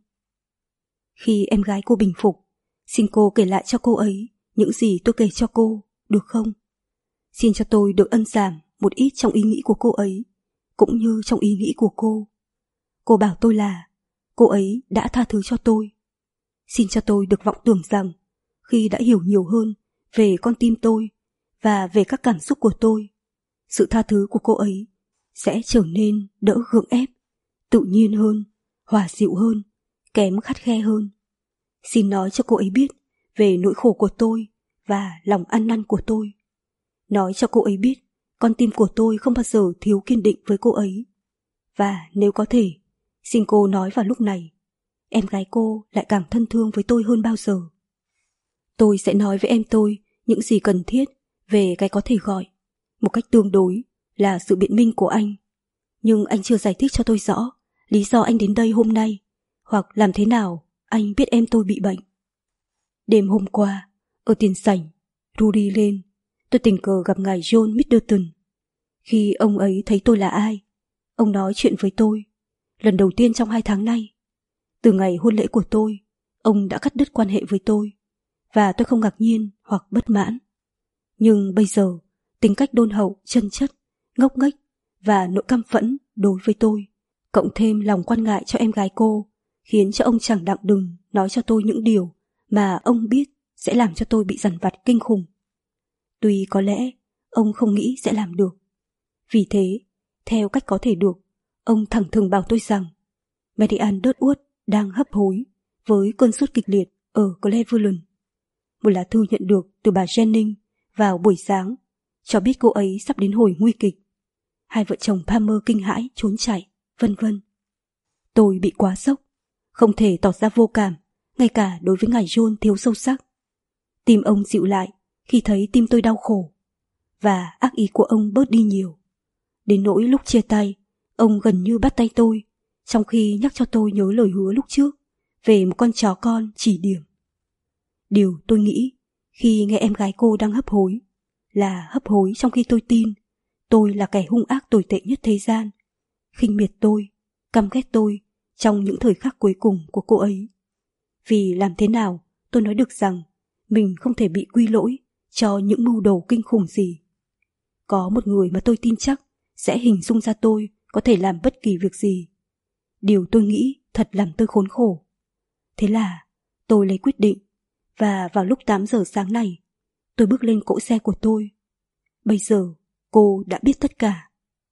Khi em gái cô bình phục, xin cô kể lại cho cô ấy những gì tôi kể cho cô, được không? Xin cho tôi được ân giảm một ít trong ý nghĩ của cô ấy, cũng như trong ý nghĩ của cô. Cô bảo tôi là cô ấy đã tha thứ cho tôi. Xin cho tôi được vọng tưởng rằng khi đã hiểu nhiều hơn về con tim tôi và về các cảm xúc của tôi, sự tha thứ của cô ấy sẽ trở nên đỡ gượng ép, tự nhiên hơn, hòa dịu hơn, kém khắt khe hơn. Xin nói cho cô ấy biết về nỗi khổ của tôi và lòng ăn năn của tôi. Nói cho cô ấy biết con tim của tôi không bao giờ thiếu kiên định với cô ấy. Và nếu có thể, xin cô nói vào lúc này, em gái cô lại càng thân thương với tôi hơn bao giờ. Tôi sẽ nói với em tôi những gì cần thiết về cái có thể gọi, một cách tương đối, là sự biện minh của anh. Nhưng anh chưa giải thích cho tôi rõ lý do anh đến đây hôm nay, hoặc làm thế nào anh biết em tôi bị bệnh. Đêm hôm qua, ở tiền sảnh, Rudy lên, tôi tình cờ gặp ngài John Middleton. Khi ông ấy thấy tôi là ai, ông nói chuyện với tôi, lần đầu tiên trong hai tháng nay. Từ ngày hôn lễ của tôi, ông đã cắt đứt quan hệ với tôi, và tôi không ngạc nhiên hoặc bất mãn. Nhưng bây giờ, tính cách đôn hậu, chân chất, ngốc nghếch và nỗi căm phẫn đối với tôi, cộng thêm lòng quan ngại cho em gái cô, khiến cho ông chẳng đặng đừng nói cho tôi những điều mà ông biết sẽ làm cho tôi bị dằn vặt kinh khủng. Tuy có lẽ ông không nghĩ sẽ làm được. Vì thế, theo cách có thể được, ông thẳng thừng bảo tôi rằng Marianne Dudwood đang hấp hối với cơn sốt kịch liệt ở Cleveland. Một lá thư nhận được từ bà Jennings vào buổi sáng cho biết cô ấy sắp đến hồi nguy kịch. Hai vợ chồng Palmer kinh hãi trốn chạy, vân vân. Tôi bị quá sốc, không thể tỏ ra vô cảm, ngay cả đối với ngài John thiếu sâu sắc. Tim ông dịu lại khi thấy tim tôi đau khổ, và ác ý của ông bớt đi nhiều. Đến nỗi lúc chia tay, ông gần như bắt tay tôi, trong khi nhắc cho tôi nhớ lời hứa lúc trước về một con chó con chỉ điểm. Điều tôi nghĩ khi nghe em gái cô đang hấp hối là hấp hối trong khi tôi tin tôi là kẻ hung ác tồi tệ nhất thế gian, khinh miệt tôi, căm ghét tôi trong những thời khắc cuối cùng của cô ấy. Vì làm thế nào tôi nói được rằng mình không thể bị quy lỗi cho những mưu đồ kinh khủng gì. Có một người mà tôi tin chắc sẽ hình dung ra tôi có thể làm bất kỳ việc gì. Điều tôi nghĩ thật làm tôi khốn khổ. Thế là tôi lấy quyết định, và vào lúc tám giờ sáng này, tôi bước lên cỗ xe của tôi. Bây giờ cô đã biết tất cả.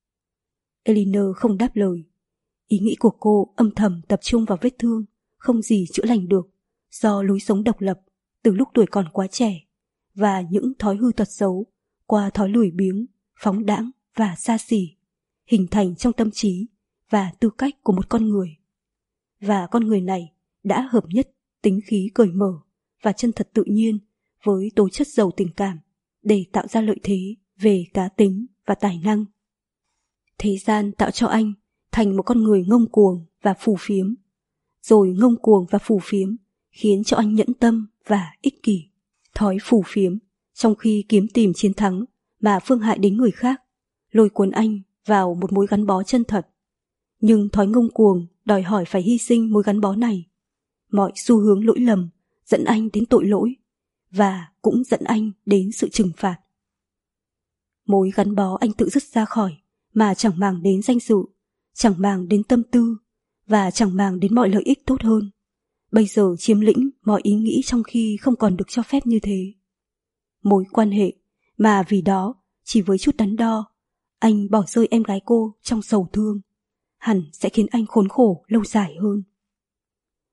Elinor không đáp lời. Ý nghĩ của cô âm thầm tập trung vào vết thương không gì chữa lành được do lối sống độc lập từ lúc tuổi còn quá trẻ, và những thói hư tật xấu qua thói lười biếng, phóng đãng và xa xỉ hình thành trong tâm trí và tư cách của một con người. Và con người này đã hợp nhất tính khí cởi mở và chân thật tự nhiên với tố chất giàu tình cảm để tạo ra lợi thế về cá tính và tài năng. Thế gian tạo cho anh thành một con người ngông cuồng và phù phiếm, rồi ngông cuồng và phù phiếm khiến cho anh nhẫn tâm và ích kỷ. Thói phù phiếm trong khi kiếm tìm chiến thắng mà phương hại đến người khác, lôi cuốn anh vào một mối gắn bó chân thật. Nhưng thói ngông cuồng đòi hỏi phải hy sinh mối gắn bó này. Mọi xu hướng lỗi lầm dẫn anh đến tội lỗi, và cũng dẫn anh đến sự trừng phạt. Mối gắn bó anh tự dứt ra khỏi mà chẳng màng đến danh dự, chẳng màng đến tâm tư, và chẳng màng đến mọi lợi ích tốt hơn, bây giờ chiếm lĩnh mọi ý nghĩ trong khi không còn được cho phép như thế. Mối quan hệ mà vì đó, chỉ với chút đắn đo, anh bỏ rơi em gái cô trong sầu thương, hẳn sẽ khiến anh khốn khổ lâu dài hơn.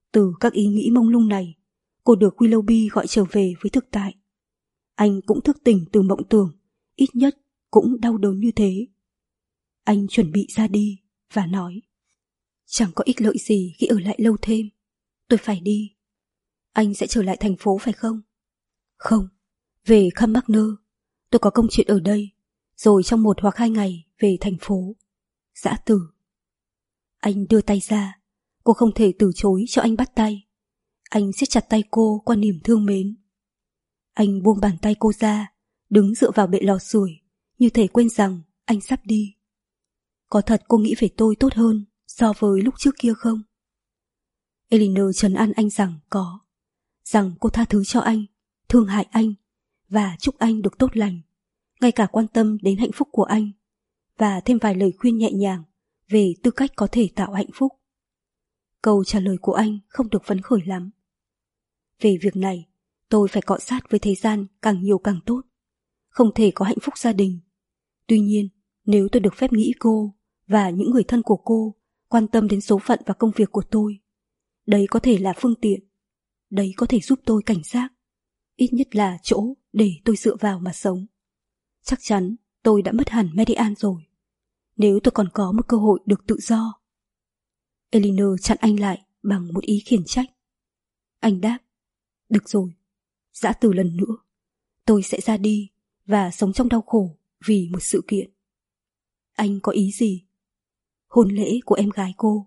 Từ các ý nghĩ mông lung này, cô được Willoughby gọi trở về với thực tại. Anh cũng thức tỉnh từ mộng tưởng, ít nhất cũng đau đớn như thế. Anh chuẩn bị ra đi và nói: chẳng có ích lợi gì khi ở lại lâu thêm. Tôi phải đi. Anh sẽ trở lại thành phố phải không? Không, về Carmarthen. Tôi có công chuyện ở đây, rồi trong một hoặc hai ngày về thành phố. Dã Từ. Anh đưa tay ra. Cô không thể từ chối cho anh bắt tay. Anh siết chặt tay cô qua niềm thương mến. Anh buông bàn tay cô ra, đứng dựa vào bệ lò sưởi, như thể quên rằng anh sắp đi. Có thật cô nghĩ về tôi tốt hơn so với lúc trước kia không? Elinor trấn an anh rằng có, rằng cô tha thứ cho anh, thương hại anh và chúc anh được tốt lành, ngay cả quan tâm đến hạnh phúc của anh, và thêm vài lời khuyên nhẹ nhàng về tư cách có thể tạo hạnh phúc. Câu trả lời của anh không được phấn khởi lắm. Về việc này, tôi phải cọ sát với thế gian càng nhiều càng tốt, không thể có hạnh phúc gia đình. Tuy nhiên, nếu tôi được phép nghĩ cô và những người thân của cô quan tâm đến số phận và công việc của tôi, đấy có thể là phương tiện, đấy có thể giúp tôi cảnh giác, ít nhất là chỗ để tôi dựa vào mà sống. Chắc chắn tôi đã mất hẳn Mary-Ann rồi, nếu tôi còn có một cơ hội được tự do. Elinor chặn anh lại bằng một ý khiển trách. Anh đáp: được rồi, Dã Từ lần nữa, tôi sẽ ra đi và sống trong đau khổ vì một sự kiện. Anh có ý gì? Hôn lễ của em gái cô.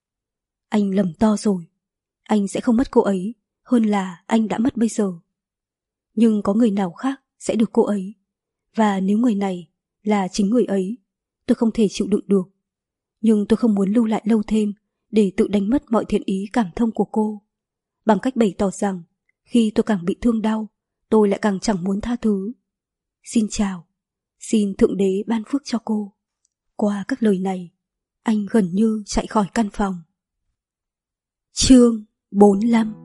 Anh lầm to rồi. Anh sẽ không mất cô ấy hơn là anh đã mất bây giờ. Nhưng có người nào khác sẽ được cô ấy, và nếu người này là chính người ấy, tôi không thể chịu đựng được. Nhưng tôi không muốn lưu lại lâu thêm để tự đánh mất mọi thiện ý cảm thông của cô, bằng cách bày tỏ rằng khi tôi càng bị thương đau, tôi lại càng chẳng muốn tha thứ. Xin chào, xin Thượng Đế ban phước cho cô. Qua các lời này, anh gần như chạy khỏi căn phòng. Chương bốn mươi lăm.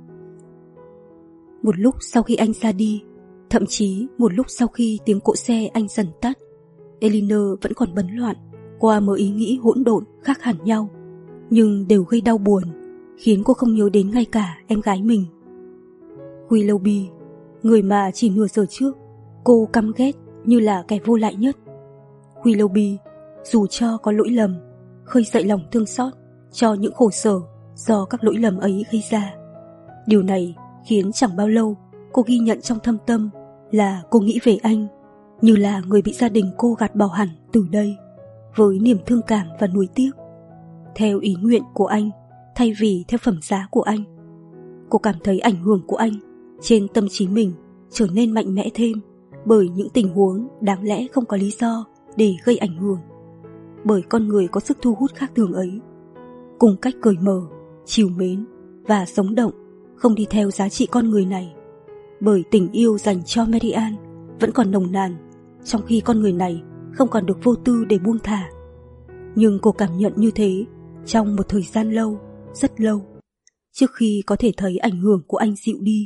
Một lúc sau khi anh ra đi, thậm chí một lúc sau khi tiếng cỗ xe anh dần tắt, Elinor vẫn còn bấn loạn qua mấy ý nghĩ hỗn độn khác hẳn nhau, nhưng đều gây đau buồn, khiến cô không nhớ đến ngay cả em gái mình. Willoughby, người mà chỉ nửa giờ trước cô căm ghét như là kẻ vô lại nhất. Willoughby, dù cho có lỗi lầm, khơi dậy lòng thương xót cho những khổ sở do các lỗi lầm ấy gây ra. Điều này khiến chẳng bao lâu cô ghi nhận trong thâm tâm là cô nghĩ về anh như là người bị gia đình cô gạt bỏ hẳn từ đây, với niềm thương cảm và nuối tiếc, theo ý nguyện của anh thay vì theo phẩm giá của anh. Cô cảm thấy ảnh hưởng của anh trên tâm trí mình trở nên mạnh mẽ thêm bởi những tình huống đáng lẽ không có lý do để gây ảnh hưởng, bởi con người có sức thu hút khác thường ấy, cùng cách cởi mở, trìu mến và sống động, không đi theo giá trị con người này, bởi tình yêu dành cho Mary-Ann vẫn còn nồng nàn, trong khi con người này không còn được vô tư để buông thả. Nhưng cô cảm nhận như thế trong một thời gian lâu, rất lâu, trước khi có thể thấy ảnh hưởng của anh dịu đi.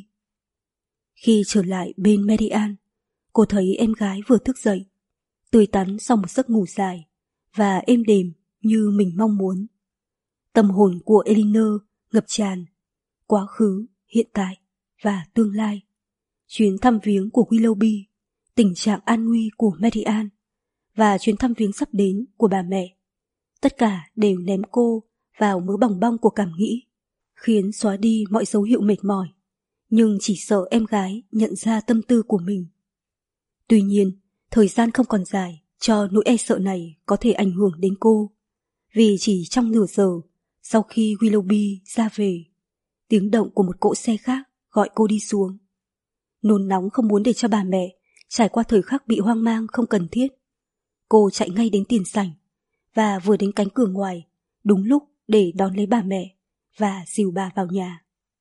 Khi trở lại bên Mary-Ann, cô thấy em gái vừa thức dậy, tươi tắn sau một giấc ngủ dài và êm đềm như mình mong muốn. Tâm hồn của Elinor ngập tràn quá khứ, hiện tại và tương lai. Chuyến thăm viếng của Willoughby, tình trạng an nguy của Mary-Ann và chuyến thăm viếng sắp đến của bà mẹ, tất cả đều ném cô vào mớ bòng bong của cảm nghĩ, khiến xóa đi mọi dấu hiệu mệt mỏi, nhưng chỉ sợ em gái nhận ra tâm tư của mình. Tuy nhiên, thời gian không còn dài cho nỗi e sợ này có thể ảnh hưởng đến cô, vì chỉ trong nửa giờ sau khi Willoughby ra về, tiếng động của một cỗ xe khác gọi cô đi xuống. Nôn nóng không muốn để cho bà mẹ trải qua thời khắc bị hoang mang không cần thiết, cô chạy ngay đến tiền sảnh và vừa đến cánh cửa ngoài đúng lúc để đón lấy bà mẹ và dìu bà vào nhà.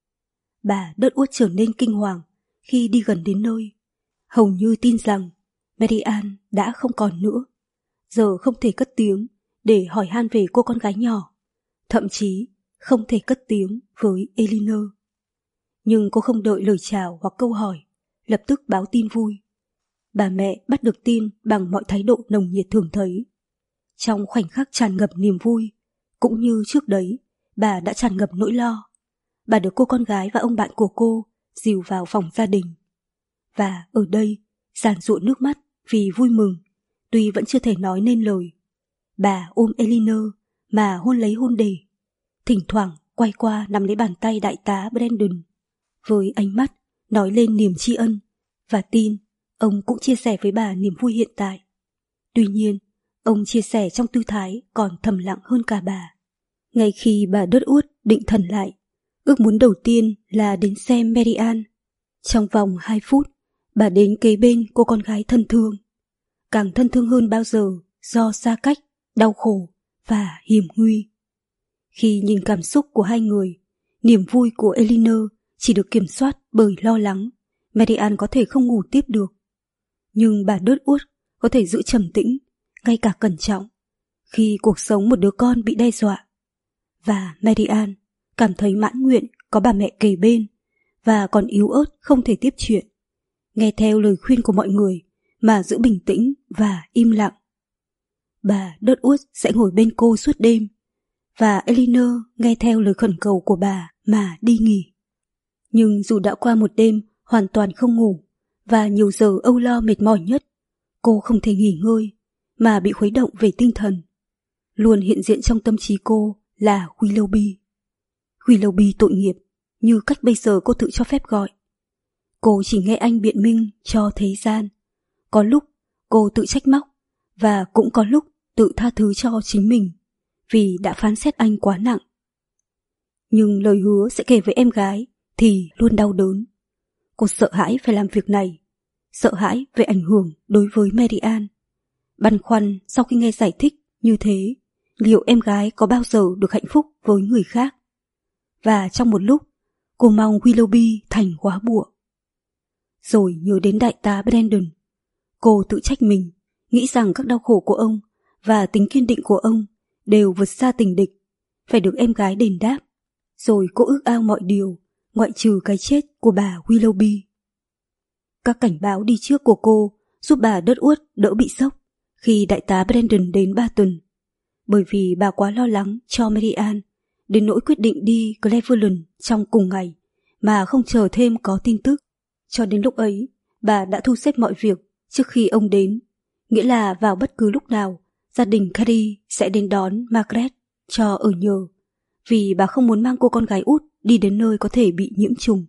Bà đớt uốt trở nên kinh hoàng khi đi gần đến nơi, hầu như tin rằng Mary-Ann đã không còn nữa, giờ không thể cất tiếng để hỏi han về cô con gái nhỏ, thậm chí không thể cất tiếng với Elinor. Nhưng cô không đợi lời chào hoặc câu hỏi, lập tức báo tin vui. Bà mẹ bắt được tin bằng mọi thái độ nồng nhiệt thường thấy. Trong khoảnh khắc tràn ngập niềm vui, cũng như trước đấy, bà đã tràn ngập nỗi lo. bà được cô con gái và ông bạn của cô dìu vào phòng gia đình. Và ở đây, giàn giụa nước mắt vì vui mừng, tuy vẫn chưa thể nói nên lời. Bà ôm Elinor mà hôn lấy hôn để, thỉnh thoảng quay qua nắm lấy bàn tay đại tá Brandon, với ánh mắt nói lên niềm tri ân và tin ông cũng chia sẻ với bà niềm vui hiện tại. Tuy nhiên, ông chia sẻ trong tư thái còn thầm lặng hơn cả bà. Ngay khi bà đớt uốt định thần lại, ước muốn đầu tiên là đến xem Mary Ann. Trong vòng hai phút, bà đến kế bên cô con gái thân thương. Càng thân thương hơn bao giờ do xa cách, đau khổ và hiểm nguy. Khi nhìn cảm xúc của hai người, niềm vui của Elinor chỉ được kiểm soát bởi lo lắng Mary Ann có thể không ngủ tiếp được. Nhưng bà đớt uốt có thể giữ trầm tĩnh, ngay cả cẩn trọng, khi cuộc sống một đứa con bị đe dọa. Và Mary Ann cảm thấy mãn nguyện có bà mẹ kề bên và còn yếu ớt không thể tiếp chuyện, nghe theo lời khuyên của mọi người mà giữ bình tĩnh và im lặng. Bà đớt uốt sẽ ngồi bên cô suốt đêm, và Elinor nghe theo lời khẩn cầu của bà mà đi nghỉ. Nhưng dù đã qua một đêm hoàn toàn không ngủ và nhiều giờ âu lo mệt mỏi nhất, cô không thể nghỉ ngơi mà bị khuấy động về tinh thần. Luôn hiện diện trong tâm trí cô là Willoughby. Willoughby tội nghiệp, như cách bây giờ cô tự cho phép gọi. Cô chỉ nghe anh biện minh cho thế gian. Có lúc cô tự trách móc, và cũng có lúc tự tha thứ cho chính mình vì đã phán xét anh quá nặng. Nhưng lời hứa sẽ kể với em gái thì luôn đau đớn. Cô sợ hãi phải làm việc này, sợ hãi về ảnh hưởng đối với Mary Ann. Băn khoăn sau khi nghe giải thích như thế, liệu em gái có bao giờ được hạnh phúc với người khác. Và trong một lúc, cô mong Willoughby thành quá bụa. Rồi nhớ đến đại tá Brandon, cô tự trách mình, nghĩ rằng các đau khổ của ông và tính kiên định của ông đều vượt xa tình địch, phải được em gái đền đáp. Rồi cô ước ao mọi điều, ngoại trừ cái chết của bà Willoughby. Các cảnh báo đi trước của cô giúp bà đớt uốt đỡ bị sốc khi đại tá Brandon đến ba tuần, bởi vì bà quá lo lắng cho Mary Ann đến nỗi quyết định đi Cleveland trong cùng ngày mà không chờ thêm có tin tức. Cho đến lúc ấy, bà đã thu xếp mọi việc trước khi ông đến, nghĩa là vào bất cứ lúc nào gia đình Carey sẽ đến đón Margaret cho ở nhờ, vì bà không muốn mang cô con gái út đi đến nơi có thể bị nhiễm trùng.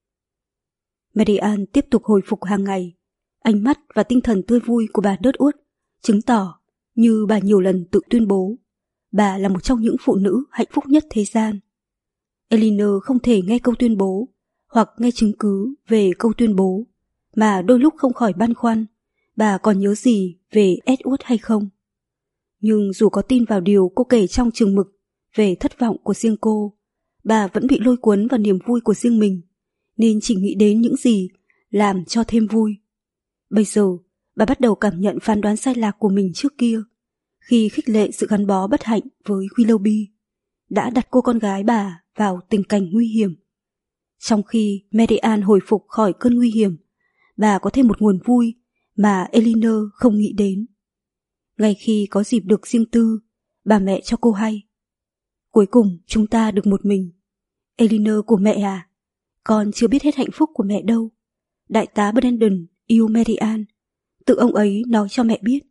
Mary Ann tiếp tục hồi phục hàng ngày. Ánh mắt và tinh thần tươi vui của bà đớt uốt chứng tỏ, như bà nhiều lần tự tuyên bố, bà là một trong những phụ nữ hạnh phúc nhất thế gian. Elinor không thể nghe câu tuyên bố hoặc nghe chứng cứ về câu tuyên bố, mà đôi lúc không khỏi băn khoăn bà còn nhớ gì về Edward hay không. Nhưng dù có tin vào điều cô kể trong chừng mực về thất vọng của riêng cô, bà vẫn bị lôi cuốn vào niềm vui của riêng mình, nên chỉ nghĩ đến những gì làm cho thêm vui. Bây giờ, bà bắt đầu cảm nhận phán đoán sai lạc của mình trước kia, khi khích lệ sự gắn bó bất hạnh với Willoughby, đã đặt cô con gái bà vào tình cảnh nguy hiểm. Trong khi Mary Ann hồi phục khỏi cơn nguy hiểm, bà có thêm một nguồn vui mà Elinor không nghĩ đến. Ngay khi có dịp được riêng tư, bà mẹ cho cô hay: cuối cùng chúng ta được một mình. Elinor của mẹ à, con chưa biết hết hạnh phúc của mẹ đâu. Đại tá Brandon yêu Mary Ann, tự ông ấy nói cho mẹ biết.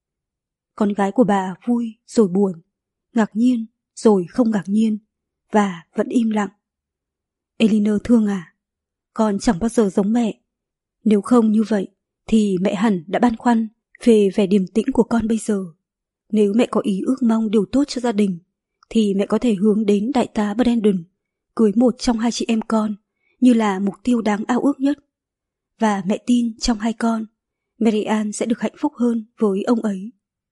Con gái của bà vui rồi buồn, ngạc nhiên rồi không ngạc nhiên, và vẫn im lặng. Elinor thương à, con chẳng bao giờ giống mẹ. Nếu không như vậy thì mẹ hẳn đã băn khoăn về vẻ điềm tĩnh của con bây giờ. Nếu mẹ có ý ước mong điều tốt cho gia đình, thì mẹ có thể hướng đến đại tá Brandon, cưới một trong hai chị em con như là mục tiêu đáng ao ước nhất. Và mẹ tin trong hai con, Mary Ann sẽ được hạnh phúc hơn với ông ấy.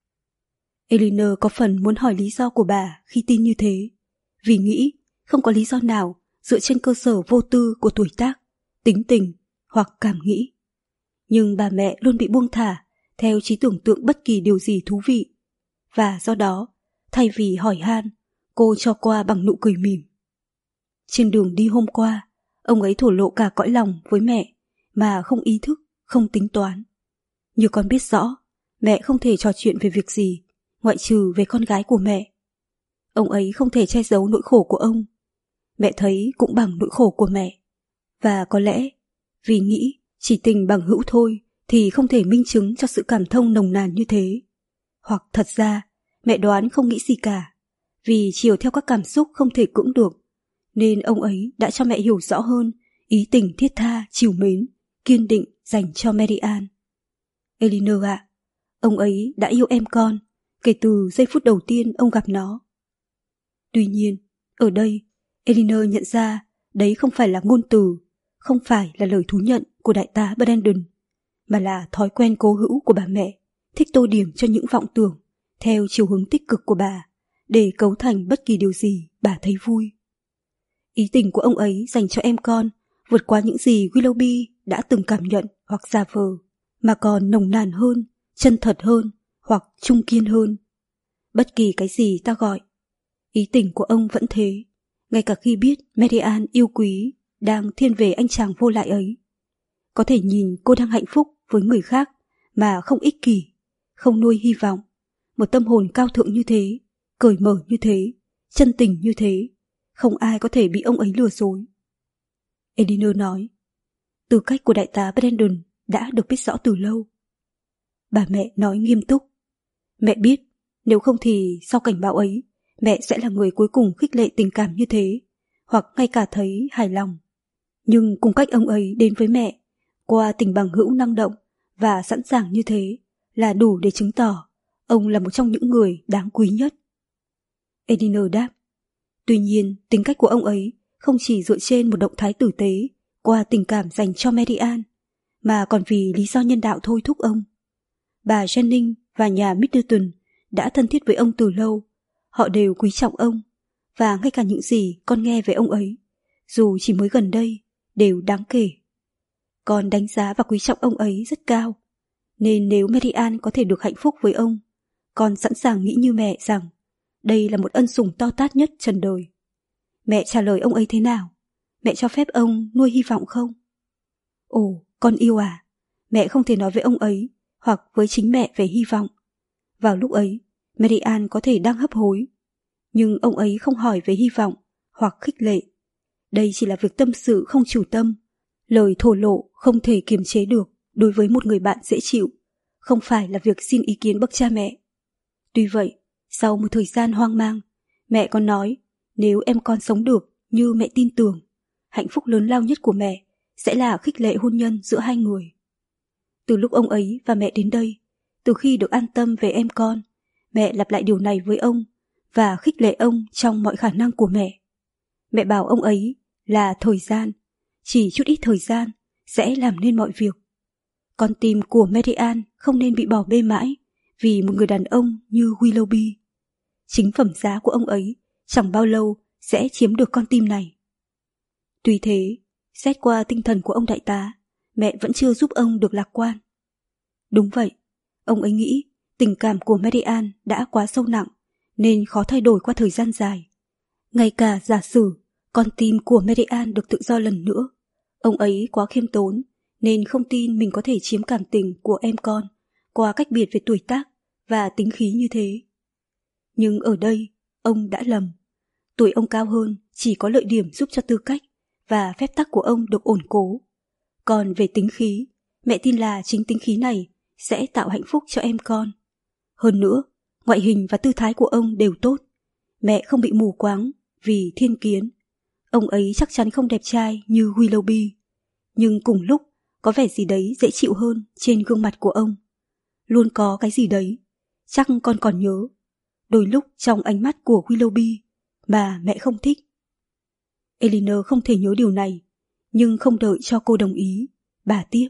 Elinor có phần muốn hỏi lý do của bà khi tin như thế, vì nghĩ không có lý do nào dựa trên cơ sở vô tư của tuổi tác, tính tình hoặc cảm nghĩ. Nhưng bà mẹ luôn bị buông thả theo trí tưởng tượng bất kỳ điều gì thú vị, và do đó, thay vì hỏi han, cô cho qua bằng nụ cười mỉm. Trên đường đi hôm qua, ông ấy thổ lộ cả cõi lòng với mẹ mà không ý thức, không tính toán. Như con biết rõ, mẹ không thể trò chuyện về việc gì ngoại trừ về con gái của mẹ. Ông ấy không thể che giấu nỗi khổ của ông. mẹ thấy cũng bằng nỗi khổ của mẹ. Và có lẽ vì nghĩ chỉ tình bằng hữu thôi thì không thể minh chứng cho sự cảm thông nồng nàn như thế. Hoặc thật ra mẹ đoán không nghĩ gì cả, vì chiều theo các cảm xúc không thể cưỡng được, nên ông ấy đã cho mẹ hiểu rõ hơn ý tình thiết tha, trìu mến, kiên định dành cho Mary Ann. Elinor ạ, ông ấy đã yêu em con kể từ giây phút đầu tiên ông gặp nó. Tuy nhiên, ở đây, Elinor nhận ra đấy không phải là ngôn từ, không phải là lời thú nhận của đại tá Brandon, mà là thói quen cố hữu của bà mẹ, thích tô điểm cho những vọng tưởng theo chiều hướng tích cực của bà để cấu thành bất kỳ điều gì bà thấy vui. Ý tình của ông ấy dành cho em con vượt qua những gì Willoughby đã từng cảm nhận hoặc giả vờ, mà còn nồng nàn hơn, chân thật hơn hoặc trung kiên hơn. Bất kỳ cái gì ta gọi, ý tình của ông vẫn thế, ngay cả khi biết Mary Ann yêu quý đang thiên về anh chàng vô lại ấy. Có thể nhìn cô đang hạnh phúc với người khác mà không ích kỷ, không nuôi hy vọng. Một tâm hồn cao thượng như thế, cởi mở như thế, chân tình như thế, không ai có thể bị ông ấy lừa dối. Elinor nói, tư cách của đại tá Brandon đã được biết rõ từ lâu. Bà mẹ nói nghiêm túc, mẹ biết, nếu không thì sau cảnh báo ấy, mẹ sẽ là người cuối cùng khích lệ tình cảm như thế, hoặc ngay cả thấy hài lòng. Nhưng cùng cách ông ấy đến với mẹ, qua tình bằng hữu năng động và sẵn sàng như thế, là đủ để chứng tỏ ông là một trong những người đáng quý nhất. Elinor đáp, tuy nhiên tính cách của ông ấy không chỉ dựa trên một động thái tử tế qua tình cảm dành cho Mary Ann, mà còn vì lý do nhân đạo thôi thúc ông. Bà Jennings và nhà Middleton đã thân thiết với ông từ lâu, họ đều quý trọng ông, và ngay cả những gì con nghe về ông ấy, dù chỉ mới gần đây, đều đáng kể. Con đánh giá và quý trọng ông ấy rất cao, nên nếu Mary Ann có thể được hạnh phúc với ông, con sẵn sàng nghĩ như mẹ rằng đây là một ân sủng to tát nhất trần đời. Mẹ trả lời ông ấy thế nào? Mẹ cho phép ông nuôi hy vọng không? Ồ, con yêu à, mẹ không thể nói với ông ấy hoặc với chính mẹ về hy vọng. Vào lúc ấy, Mary Ann có thể đang hấp hối, nhưng ông ấy không hỏi về hy vọng hoặc khích lệ. Đây chỉ là việc tâm sự không chủ tâm, lời thổ lộ không thể kiềm chế được đối với một người bạn dễ chịu, không phải là việc xin ý kiến bậc cha mẹ. Tuy vậy, sau một thời gian hoang mang, mẹ còn nói nếu em con sống được như mẹ tin tưởng, hạnh phúc lớn lao nhất của mẹ sẽ là khích lệ hôn nhân giữa hai người. Từ lúc ông ấy và mẹ đến đây, từ khi được an tâm về em con, mẹ lặp lại điều này với ông và khích lệ ông trong mọi khả năng của mẹ. Mẹ bảo ông ấy là thời gian, chỉ chút ít thời gian sẽ làm nên mọi việc. Con tim của Mary Ann không nên bị bỏ bê mãi vì một người đàn ông như Willoughby. Chính phẩm giá của ông ấy chẳng bao lâu sẽ chiếm được con tim này. Tuy thế, xét qua tinh thần của ông đại tá, mẹ vẫn chưa giúp ông được lạc quan. Đúng vậy, ông ấy nghĩ tình cảm của Mary Ann đã quá sâu nặng nên khó thay đổi qua thời gian dài. Ngay cả giả sử con tim của Mary Ann được tự do lần nữa, ông ấy quá khiêm tốn nên không tin mình có thể chiếm cảm tình của em con qua cách biệt về tuổi tác và tính khí như thế. Nhưng ở đây, ông đã lầm. Tuổi ông cao hơn chỉ có lợi điểm giúp cho tư cách và phép tắc của ông được ổn cố. Còn về tính khí, mẹ tin là chính tính khí này sẽ tạo hạnh phúc cho em con. Hơn nữa, ngoại hình và tư thái của ông đều tốt. Mẹ không bị mù quáng vì thiên kiến. Ông ấy chắc chắn không đẹp trai như Willoughby, nhưng cùng lúc có vẻ gì đấy dễ chịu hơn trên gương mặt của ông. Luôn có cái gì đấy, chắc con còn nhớ, đôi lúc trong ánh mắt của Willoughby mà mẹ không thích. Elinor không thể nhớ điều này, nhưng không đợi cho cô đồng ý, bà tiếp.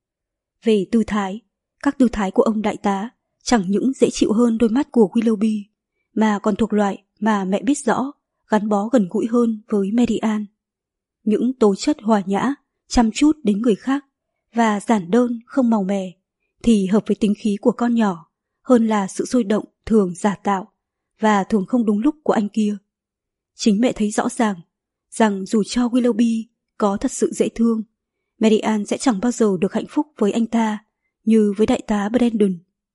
Về tư thái, các tư thái của ông đại tá chẳng những dễ chịu hơn đôi mắt của Willoughby, mà còn thuộc loại mà mẹ biết rõ, gắn bó gần gũi hơn với Mary Ann. Những tố chất hòa nhã, chăm chút đến người khác và giản đơn không màu mè thì hợp với tính khí của con nhỏ hơn là sự sôi động thường giả tạo và thường không đúng lúc của anh kia. Chính mẹ thấy rõ ràng rằng dù cho Willoughby có thật sự dễ thương, Mary Ann sẽ chẳng bao giờ được hạnh phúc với anh ta như với đại tá Brandon.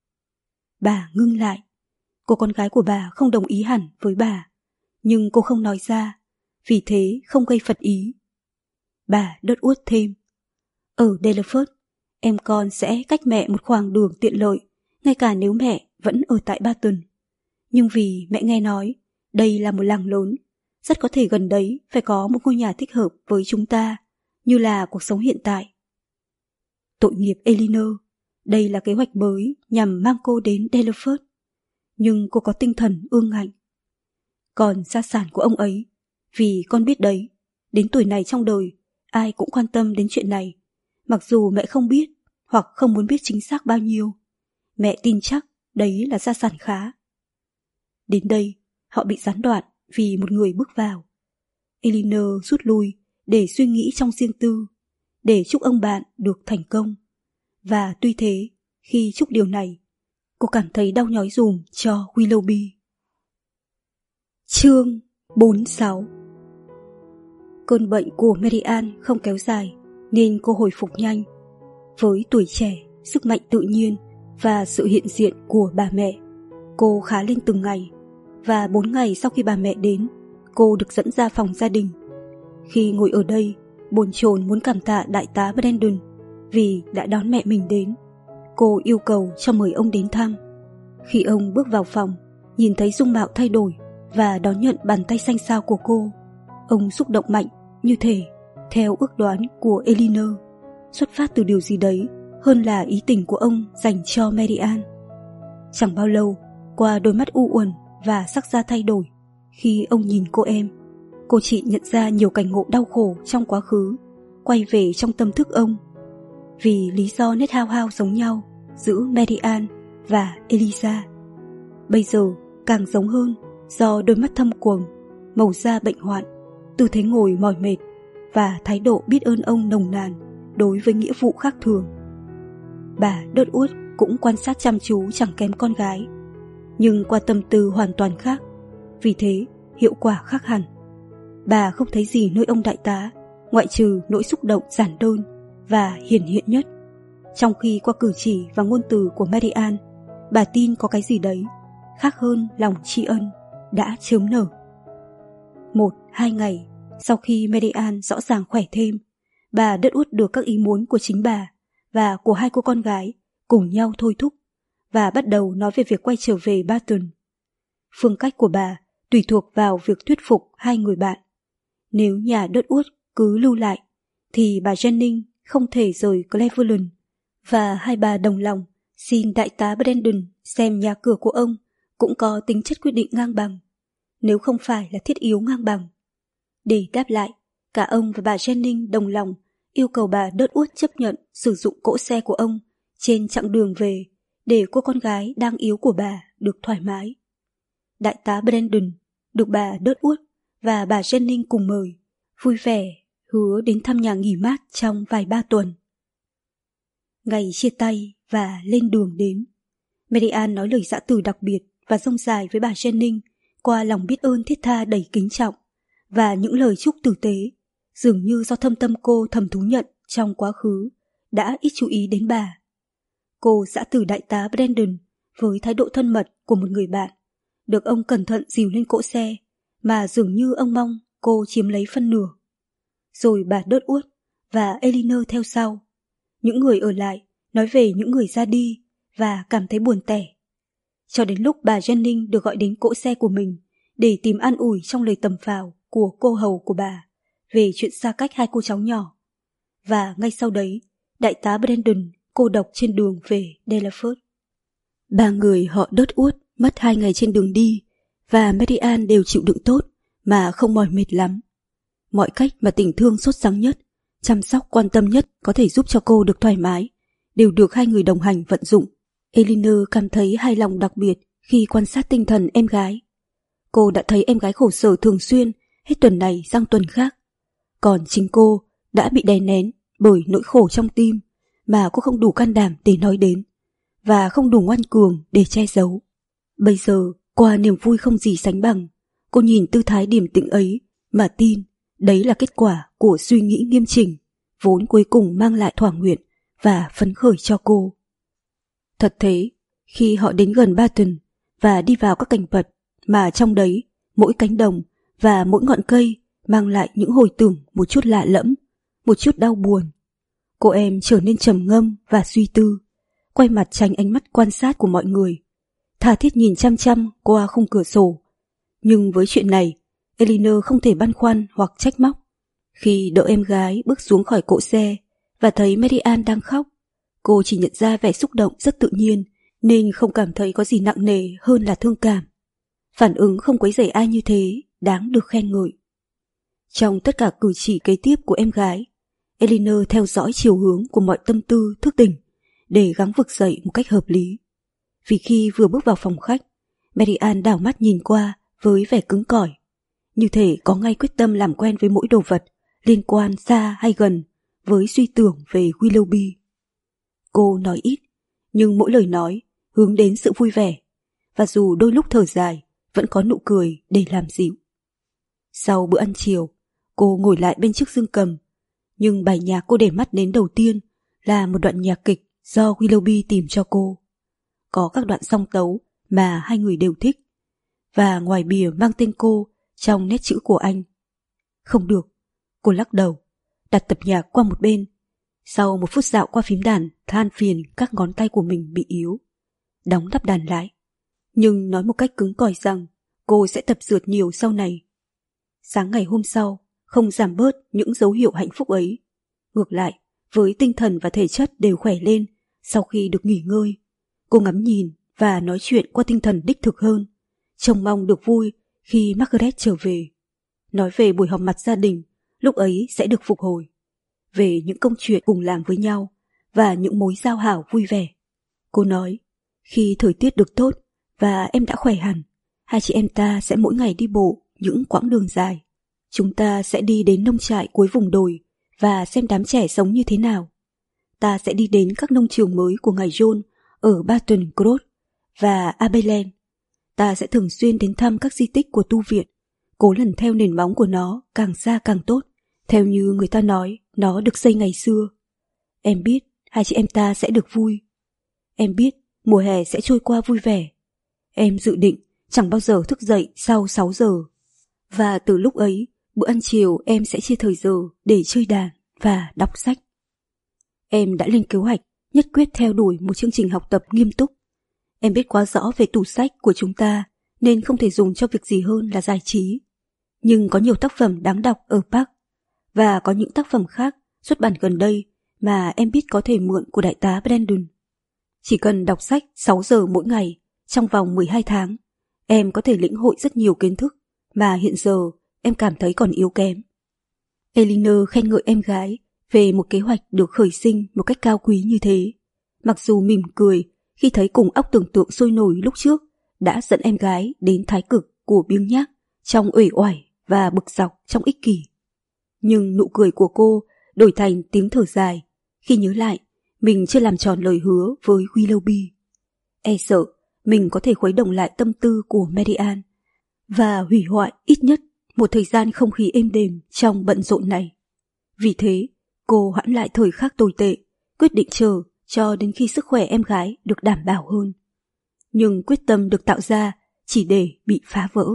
Bà ngưng lại. Cô con gái của bà không đồng ý hẳn với bà, nhưng cô không nói ra vì thế không gây phật ý. Bà đớt uốt thêm. Ở Delaford, em con sẽ cách mẹ một khoảng đường tiện lợi, ngay cả nếu mẹ vẫn ở tại Barton. Nhưng vì mẹ nghe nói đây là một làng lớn, rất có thể gần đấy phải có một ngôi nhà thích hợp với chúng ta, như là cuộc sống hiện tại. Tội nghiệp Elinor, đây là kế hoạch mới nhằm mang cô đến Delaford. Nhưng cô có tinh thần ương ngạnh. Còn gia sản của ông ấy, vì con biết đấy, đến tuổi này trong đời, ai cũng quan tâm đến chuyện này. Mặc dù mẹ không biết, hoặc không muốn biết chính xác bao nhiêu, mẹ tin chắc đấy là gia sản khá. Đến đây, họ bị gián đoạn vì một người bước vào. Elinor rút lui để suy nghĩ trong riêng tư, để chúc ông bạn được thành công. Và tuy thế, khi chúc điều này, cô cảm thấy đau nhói dùm cho Willoughby. Chương bốn mươi sáu. Cơn bệnh của Mary Ann không kéo dài nên cô hồi phục nhanh. Với tuổi trẻ, sức mạnh tự nhiên và sự hiện diện của bà mẹ, cô khá lên từng ngày. Và bốn ngày sau khi bà mẹ đến, cô được dẫn ra phòng gia đình. Khi ngồi ở đây, bồn chồn muốn cảm tạ đại tá Brandon vì đã đón mẹ mình đến. Cô yêu cầu cho mời ông đến thăm. Khi ông bước vào phòng, nhìn thấy dung mạo thay đổi và đón nhận bàn tay xanh xao của cô, ông xúc động mạnh, như thể, theo ước đoán của Elinor, xuất phát từ điều gì đấy hơn là ý tình của ông dành cho Mary Ann. Chẳng bao lâu, qua đôi mắt u uẩn và sắc da thay đổi, khi ông nhìn cô em, cô chị nhận ra nhiều cảnh ngộ đau khổ trong quá khứ quay về trong tâm thức ông. Vì lý do nét hao hao giống nhau giữa Mary Ann và Eliza, bây giờ càng giống hơn do đôi mắt thâm quầng, màu da bệnh hoạn, tư thế ngồi mỏi mệt và thái độ biết ơn ông nồng nàn đối với nghĩa vụ khác thường. Bà đớt uốt cũng quan sát chăm chú chẳng kém con gái, nhưng qua tâm tư hoàn toàn khác, vì thế hiệu quả khác hẳn. Bà không thấy gì nơi ông đại tá ngoại trừ nỗi xúc động giản đơn và hiển hiện nhất, trong khi qua cử chỉ và ngôn từ của Mary Ann, bà tin có cái gì đấy khác hơn lòng tri ân đã chớm nở. Một, hai ngày sau khi Mary Ann rõ ràng khỏe thêm, bà đớt uốt được các ý muốn của chính bà và của hai cô con gái cùng nhau thôi thúc và bắt đầu nói về việc quay trở về Barton. Phương cách của bà tùy thuộc vào việc thuyết phục hai người bạn. Nếu nhà đớt uốt cứ lưu lại, thì bà Jennings không thể rời Cleveland, và hai bà đồng lòng xin đại tá Brandon xem nhà cửa của ông cũng có tính chất quyết định ngang bằng, nếu không phải là thiết yếu ngang bằng. Để đáp lại, cả ông và bà Jennings đồng lòng yêu cầu bà đớt uốt chấp nhận sử dụng cỗ xe của ông trên chặng đường về để cô con gái đang yếu của bà được thoải mái. Đại tá Brandon được bà đớt uốt và bà Jennings cùng mời, vui vẻ hứa đến thăm nhà nghỉ mát trong vài ba tuần. Ngày chia tay và lên đường đến, Mary Ann nói lời giã từ đặc biệt và rông dài với bà Jennings qua lòng biết ơn thiết tha đầy kính trọng và những lời chúc tử tế, dường như do thâm tâm cô thầm thú nhận trong quá khứ đã ít chú ý đến bà. Cô giã từ đại tá Brandon với thái độ thân mật của một người bạn, được ông cẩn thận dìu lên cỗ xe mà dường như ông mong cô chiếm lấy phân nửa. Rồi bà đớt uốt và Elinor theo sau. Những người ở lại nói về những người ra đi và cảm thấy buồn tẻ. Cho đến lúc bà Jennings được gọi đến cỗ xe của mình để tìm an ủi trong lời tầm phào của cô hầu của bà về chuyện xa cách hai cô cháu nhỏ. Và ngay sau đấy, đại tá Brandon cô độc trên đường về Delaford. Ba người họ đớt uốt mất hai ngày trên đường đi, và Mary Ann đều chịu đựng tốt mà không mỏi mệt lắm. Mọi cách mà tình thương sốt sắng nhất, chăm sóc quan tâm nhất có thể giúp cho cô được thoải mái đều được hai người đồng hành vận dụng. Elinor cảm thấy hài lòng đặc biệt khi quan sát tinh thần em gái. Cô đã thấy em gái khổ sở thường xuyên hết tuần này sang tuần khác, còn chính cô đã bị đè nén bởi nỗi khổ trong tim mà cô không đủ can đảm để nói đến và không đủ ngoan cường để che giấu. Bây giờ, qua niềm vui không gì sánh bằng, cô nhìn tư thái điềm tĩnh ấy mà tin đấy là kết quả của suy nghĩ nghiêm chỉnh, vốn cuối cùng mang lại thỏa nguyện và phấn khởi cho cô. Thật thế, khi họ đến gần Barton và đi vào các cảnh vật mà trong đấy mỗi cánh đồng và mỗi ngọn cây mang lại những hồi tưởng một chút lạ lẫm, một chút đau buồn. Cô em trở nên trầm ngâm và suy tư, quay mặt tránh ánh mắt quan sát của mọi người, tha thiết nhìn chăm chăm qua khung cửa sổ. Nhưng với chuyện này, Elinor không thể băn khoăn hoặc trách móc. Khi đỡ em gái bước xuống khỏi cỗ xe và thấy Mary-Ann đang khóc, cô chỉ nhận ra vẻ xúc động rất tự nhiên, nên không cảm thấy có gì nặng nề hơn là thương cảm. Phản ứng không quấy rầy ai như thế, đáng được khen ngợi. Trong tất cả cử chỉ kế tiếp của em gái, Elinor theo dõi chiều hướng của mọi tâm tư thức tỉnh để gắng vực dậy một cách hợp lý. Vì khi vừa bước vào phòng khách, Mary-Ann đảo mắt nhìn qua với vẻ cứng cỏi, như thể có ngay quyết tâm làm quen với mỗi đồ vật, liên quan xa hay gần, với suy tưởng về Willoughby. Cô nói ít, nhưng mỗi lời nói hướng đến sự vui vẻ, và dù đôi lúc thở dài, vẫn có nụ cười để làm dịu. Sau bữa ăn chiều, cô ngồi lại bên chiếc dương cầm, nhưng bài nhạc cô để mắt đến đầu tiên là một đoạn nhạc kịch do Willoughby tìm cho cô. Có các đoạn song tấu mà hai người đều thích, và ngoài bìa mang tên cô trong nét chữ của anh. Không được, cô lắc đầu, đặt tập nhạc qua một bên. Sau một phút dạo qua phím đàn, than phiền các ngón tay của mình bị yếu, đóng đắp đàn lại, nhưng nói một cách cứng cỏi rằng cô sẽ tập dượt nhiều sau này. Sáng ngày hôm sau không giảm bớt những dấu hiệu hạnh phúc ấy. Ngược lại, với tinh thần và thể chất đều khỏe lên sau khi được nghỉ ngơi. Cô ngắm nhìn và nói chuyện qua tinh thần đích thực hơn, trông mong được vui khi Margaret trở về. Nói về buổi họp mặt gia đình lúc ấy sẽ được phục hồi, về những công chuyện cùng làm với nhau và những mối giao hảo vui vẻ. Cô nói, khi thời tiết được tốt và em đã khỏe hẳn, hai chị em ta sẽ mỗi ngày đi bộ những quãng đường dài. Chúng ta sẽ đi đến nông trại cuối vùng đồi và xem đám trẻ sống như thế nào. Ta sẽ đi đến các nông trường mới của ngài John ở Barton Cross và Aberland. Ta sẽ thường xuyên đến thăm các di tích của tu viện, cố lần theo nền móng của nó càng xa càng tốt, theo như người ta nói nó được xây ngày xưa. Em biết hai chị em ta sẽ được vui. Em biết mùa hè sẽ trôi qua vui vẻ. Em dự định chẳng bao giờ thức dậy sau sáu giờ. Và từ lúc ấy, bữa ăn chiều em sẽ chia thời giờ để chơi đàn và đọc sách. Em đã lên kế hoạch nhất quyết theo đuổi một chương trình học tập nghiêm túc. Em biết quá rõ về tủ sách của chúng ta nên không thể dùng cho việc gì hơn là giải trí. Nhưng có nhiều tác phẩm đáng đọc ở Park, và có những tác phẩm khác xuất bản gần đây mà em biết có thể mượn của đại tá Brandon. Chỉ cần đọc sách sáu giờ mỗi ngày trong vòng mười hai tháng, em có thể lĩnh hội rất nhiều kiến thức mà hiện giờ em cảm thấy còn yếu kém. Elinor khen ngợi em gái về một kế hoạch được khởi sinh một cách cao quý như thế, mặc dù mỉm cười khi thấy cùng óc tưởng tượng sôi nổi lúc trước đã dẫn em gái đến thái cực của biếng nhác trong uể oải và bực dọc trong ích kỷ. Nhưng nụ cười của cô đổi thành tiếng thở dài khi nhớ lại mình chưa làm tròn lời hứa với Willoughby. E sợ mình có thể khuấy động lại tâm tư của Mary-Ann và hủy hoại ít nhất một thời gian không khí êm đềm trong bận rộn này. Vì thế, cô hoãn lại thời khắc tồi tệ, quyết định chờ cho đến khi sức khỏe em gái được đảm bảo hơn. Nhưng quyết tâm được tạo ra chỉ để bị phá vỡ.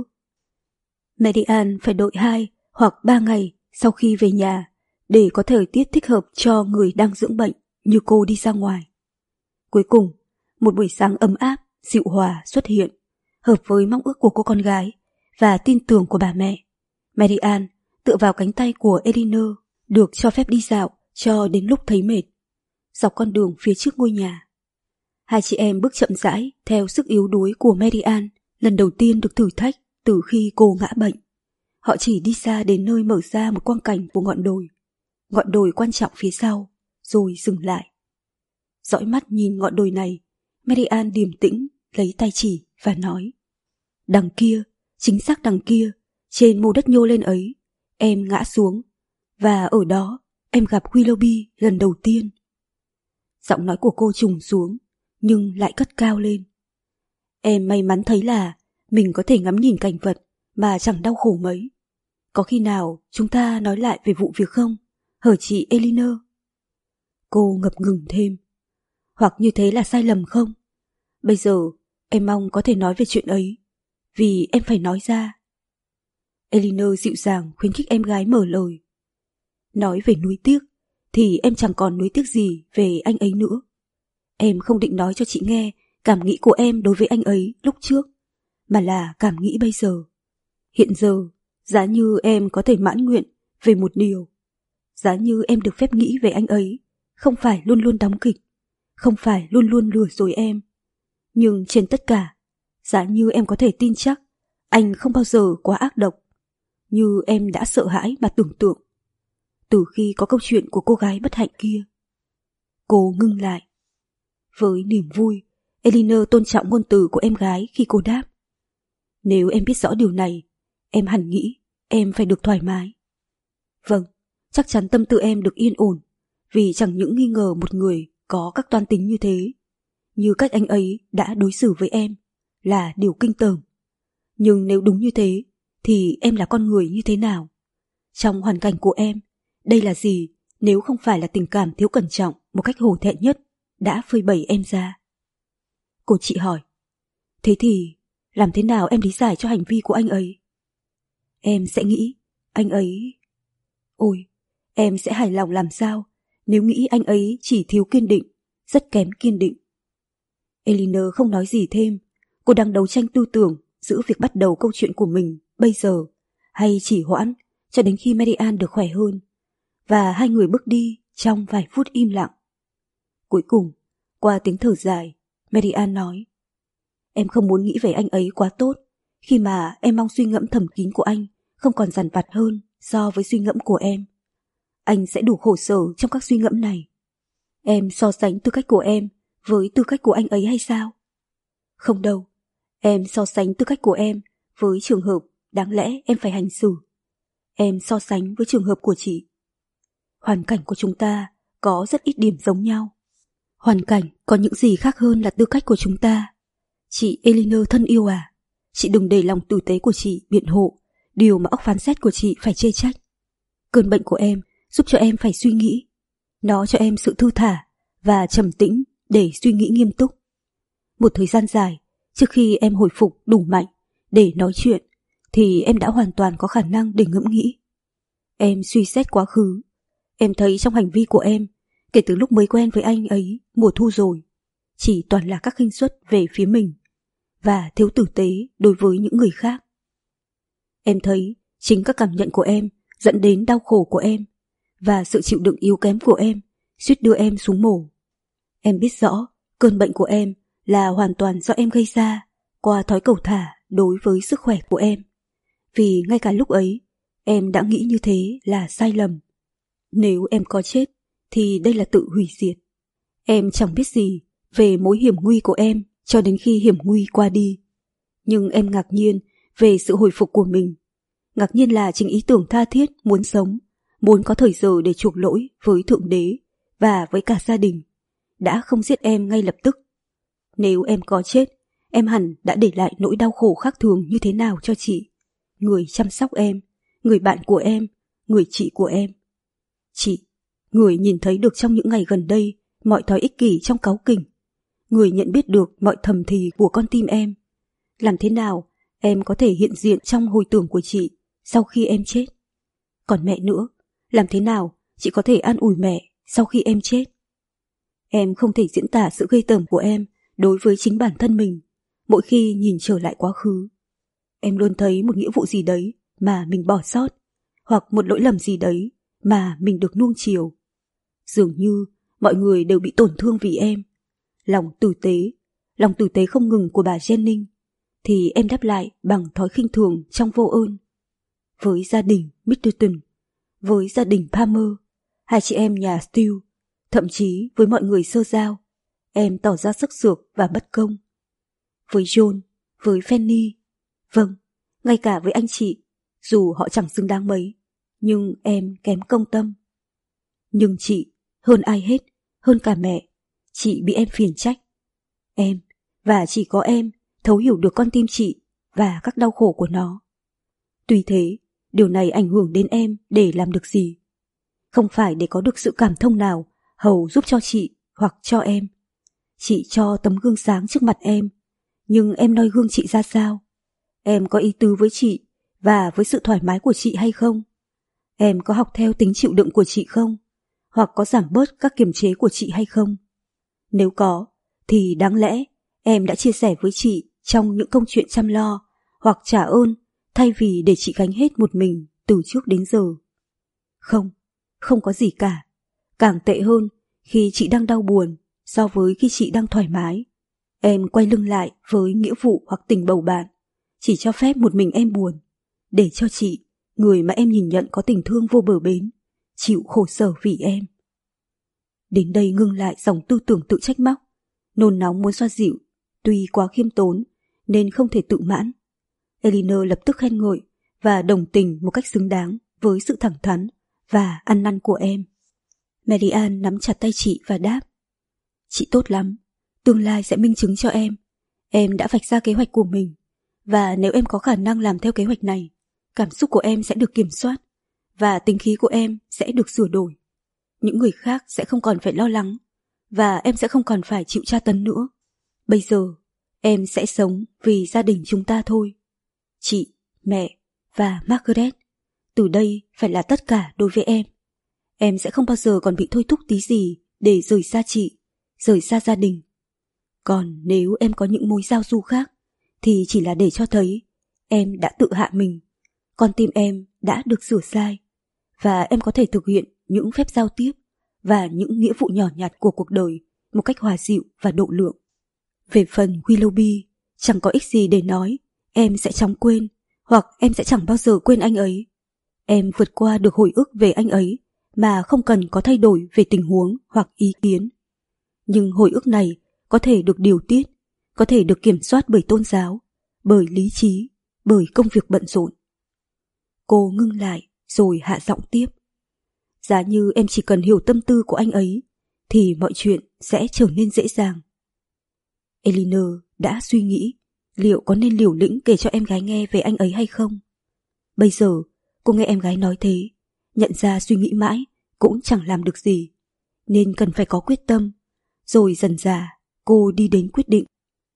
Mary-Ann phải đợi hai hoặc ba ngày sau khi về nhà để có thời tiết thích hợp cho người đang dưỡng bệnh như cô đi ra ngoài. Cuối cùng, một buổi sáng ấm áp, dịu hòa xuất hiện, hợp với mong ước của cô con gái và tin tưởng của bà mẹ. Mary-Ann tựa vào cánh tay của Elinor, được cho phép đi dạo cho đến lúc thấy mệt, dọc con đường phía trước ngôi nhà. Hai chị em bước chậm rãi theo sức yếu đuối của Mary-Ann, lần đầu tiên được thử thách từ khi cô ngã bệnh. Họ chỉ đi xa đến nơi mở ra một quang cảnh của ngọn đồi, ngọn đồi quan trọng phía sau, rồi dừng lại. Dõi mắt nhìn ngọn đồi này, Mary-Ann điềm tĩnh lấy tay chỉ và nói: đằng kia, chính xác đằng kia, trên mô đất nhô lên ấy, em ngã xuống, và ở đó em gặp Willoughby lần đầu tiên. Giọng nói của cô trùng xuống, nhưng lại cất cao lên. Em may mắn thấy là mình có thể ngắm nhìn cảnh vật mà chẳng đau khổ mấy. Có khi nào chúng ta nói lại về vụ việc không, hở chị Elinor? Cô ngập ngừng thêm. Hoặc như thế là sai lầm không? Bây giờ em mong có thể nói về chuyện ấy, vì em phải nói ra. Elinor dịu dàng khuyến khích em gái mở lời. Nói về nuối tiếc, thì em chẳng còn nuối tiếc gì về anh ấy nữa. Em không định nói cho chị nghe cảm nghĩ của em đối với anh ấy lúc trước, mà là cảm nghĩ bây giờ. Hiện giờ, giá như em có thể mãn nguyện về một điều, giá như em được phép nghĩ về anh ấy, không phải luôn luôn đóng kịch, không phải luôn luôn lừa dối em. Nhưng trên tất cả, giá như em có thể tin chắc anh không bao giờ quá ác độc, như em đã sợ hãi mà tưởng tượng. Từ khi có câu chuyện của cô gái bất hạnh kia. Cô ngưng lại. Với niềm vui, Elinor tôn trọng ngôn từ của em gái khi cô đáp. Nếu em biết rõ điều này, em hẳn nghĩ em phải được thoải mái. Vâng, chắc chắn tâm tư em được yên ổn, vì chẳng những nghi ngờ một người có các toan tính như thế, như cách anh ấy đã đối xử với em, là điều kinh tởm. Nhưng nếu đúng như thế, thì em là con người như thế nào? Trong hoàn cảnh của em, đây là gì nếu không phải là tình cảm thiếu cẩn trọng một cách hổ thẹn nhất đã phơi bày em ra? Cô chị hỏi. Thế thì, làm thế nào em lý giải cho hành vi của anh ấy? Em sẽ nghĩ, anh ấy... Ôi, em sẽ hài lòng làm sao nếu nghĩ anh ấy chỉ thiếu kiên định, rất kém kiên định. Elinor không nói gì thêm. Cô đang đấu tranh tư tưởng giữa việc bắt đầu câu chuyện của mình bây giờ hay chỉ hoãn cho đến khi Marianne được khỏe hơn. Và hai người bước đi trong vài phút im lặng. Cuối cùng, qua tiếng thở dài, Marianne nói: Em không muốn nghĩ về anh ấy quá tốt, khi mà em mong suy ngẫm thầm kín của anh không còn dằn vặt hơn so với suy ngẫm của em. Anh sẽ đủ khổ sở trong các suy ngẫm này. Em so sánh tư cách của em với tư cách của anh ấy hay sao? Không đâu, em so sánh tư cách của em với trường hợp đáng lẽ em phải hành xử. Em so sánh với trường hợp của chị. Hoàn cảnh của chúng ta có rất ít điểm giống nhau. Hoàn cảnh có những gì khác hơn là tư cách của chúng ta. Chị Elinor thân yêu à, chị đừng để lòng tử tế của chị biện hộ điều mà óc phán xét của chị phải chê trách. Cơn bệnh của em giúp cho em phải suy nghĩ. Nó cho em sự thư thả và trầm tĩnh để suy nghĩ nghiêm túc. Một thời gian dài, trước khi em hồi phục đủ mạnh để nói chuyện, thì em đã hoàn toàn có khả năng để ngẫm nghĩ. Em suy xét quá khứ. Em thấy trong hành vi của em, kể từ lúc mới quen với anh ấy mùa thu rồi, chỉ toàn là các khinh suất về phía mình và thiếu tử tế đối với những người khác. Em thấy chính các cảm nhận của em dẫn đến đau khổ của em, và sự chịu đựng yếu kém của em suýt đưa em xuống mổ. Em biết rõ cơn bệnh của em là hoàn toàn do em gây ra qua thói cầu thả đối với sức khỏe của em. Vì ngay cả lúc ấy, em đã nghĩ như thế là sai lầm. Nếu em có chết, thì đây là tự hủy diệt. Em chẳng biết gì về mối hiểm nguy của em cho đến khi hiểm nguy qua đi. Nhưng em ngạc nhiên về sự hồi phục của mình. Ngạc nhiên là chính ý tưởng tha thiết muốn sống, muốn có thời giờ để chuộc lỗi với Thượng Đế và với cả gia đình, đã không giết em ngay lập tức. Nếu em có chết, em hẳn đã để lại nỗi đau khổ khác thường như thế nào cho chị, người chăm sóc em, người bạn của em, người chị của em. Chị, người nhìn thấy được trong những ngày gần đây mọi thói ích kỷ trong cáu kỉnh, người nhận biết được mọi thầm thì của con tim em. Làm thế nào em có thể hiện diện trong hồi tưởng của chị sau khi em chết? Còn mẹ nữa, làm thế nào chị có thể an ủi mẹ sau khi em chết? Em không thể diễn tả sự ghê tởm của em đối với chính bản thân mình mỗi khi nhìn trở lại quá khứ. Em luôn thấy một nghĩa vụ gì đấy mà mình bỏ sót, hoặc một lỗi lầm gì đấy mà mình được nuông chiều. Dường như mọi người đều bị tổn thương vì em. Lòng tử tế, lòng tử tế không ngừng của bà Jennings, thì em đáp lại bằng thói khinh thường trong vô ơn. Với gia đình Middleton, với gia đình Palmer, hai chị em nhà Steele, thậm chí với mọi người sơ giao, em tỏ ra sức sược và bất công. Với John, với Fanny, vâng, ngay cả với anh chị, dù họ chẳng xứng đáng mấy, nhưng em kém công tâm. Nhưng chị, hơn ai hết, hơn cả mẹ, chị bị em phiền trách. Em, và chỉ có em, thấu hiểu được con tim chị và các đau khổ của nó. Tuy thế, điều này ảnh hưởng đến em để làm được gì? Không phải để có được sự cảm thông nào hầu giúp cho chị hoặc cho em. Chị cho tấm gương sáng trước mặt em, nhưng em noi gương chị ra sao? Em có ý tứ với chị và với sự thoải mái của chị hay không? Em có học theo tính chịu đựng của chị không? Hoặc có giảm bớt các kiềm chế của chị hay không? Nếu có, thì đáng lẽ em đã chia sẻ với chị trong những công chuyện chăm lo hoặc trả ơn thay vì để chị gánh hết một mình từ trước đến giờ. Không, không có gì cả. Càng tệ hơn khi chị đang đau buồn so với khi chị đang thoải mái. Em quay lưng lại với nghĩa vụ hoặc tình bầu bạn, chỉ cho phép một mình em buồn, để cho chị, người mà em nhìn nhận có tình thương vô bờ bến, chịu khổ sở vì em. Đến đây ngưng lại dòng tư tưởng tự trách móc, nôn nóng muốn xoa dịu, tuy quá khiêm tốn nên không thể tự mãn. Elinor lập tức khen ngợi và đồng tình một cách xứng đáng với sự thẳng thắn và ăn năn của em. Mary Ann nắm chặt tay chị và đáp: Chị tốt lắm, tương lai sẽ minh chứng cho em. Em đã vạch ra kế hoạch của mình, và nếu em có khả năng làm theo kế hoạch này, cảm xúc của em sẽ được kiểm soát, và tính khí của em sẽ được sửa đổi. Những người khác sẽ không còn phải lo lắng, và em sẽ không còn phải chịu tra tấn nữa. Bây giờ, em sẽ sống vì gia đình chúng ta thôi. Chị, mẹ và Margaret, từ đây phải là tất cả đối với em. Em sẽ không bao giờ còn bị thôi thúc tí gì để rời xa chị, rời xa gia đình. Còn nếu em có những mối giao du khác, thì chỉ là để cho thấy em đã tự hạ mình, con tim em đã được sửa sai, và em có thể thực hiện những phép giao tiếp và những nghĩa vụ nhỏ nhặt của cuộc đời một cách hòa dịu và độ lượng. Về phần Willoughby, chẳng có ích gì để nói em sẽ chóng quên, hoặc em sẽ chẳng bao giờ quên anh ấy. Em vượt qua được hồi ức về anh ấy mà không cần có thay đổi về tình huống hoặc ý kiến. Nhưng hồi ức này có thể được điều tiết, có thể được kiểm soát bởi tôn giáo, bởi lý trí, bởi công việc bận rộn. Cô ngưng lại rồi hạ giọng tiếp: Giá như em chỉ cần hiểu tâm tư của anh ấy, thì mọi chuyện sẽ trở nên dễ dàng. Elinor đã suy nghĩ liệu có nên liều lĩnh kể cho em gái nghe về anh ấy hay không. Bây giờ cô nghe em gái nói thế, nhận ra suy nghĩ mãi cũng chẳng làm được gì, nên cần phải có quyết tâm. Rồi dần dà cô đi đến quyết định.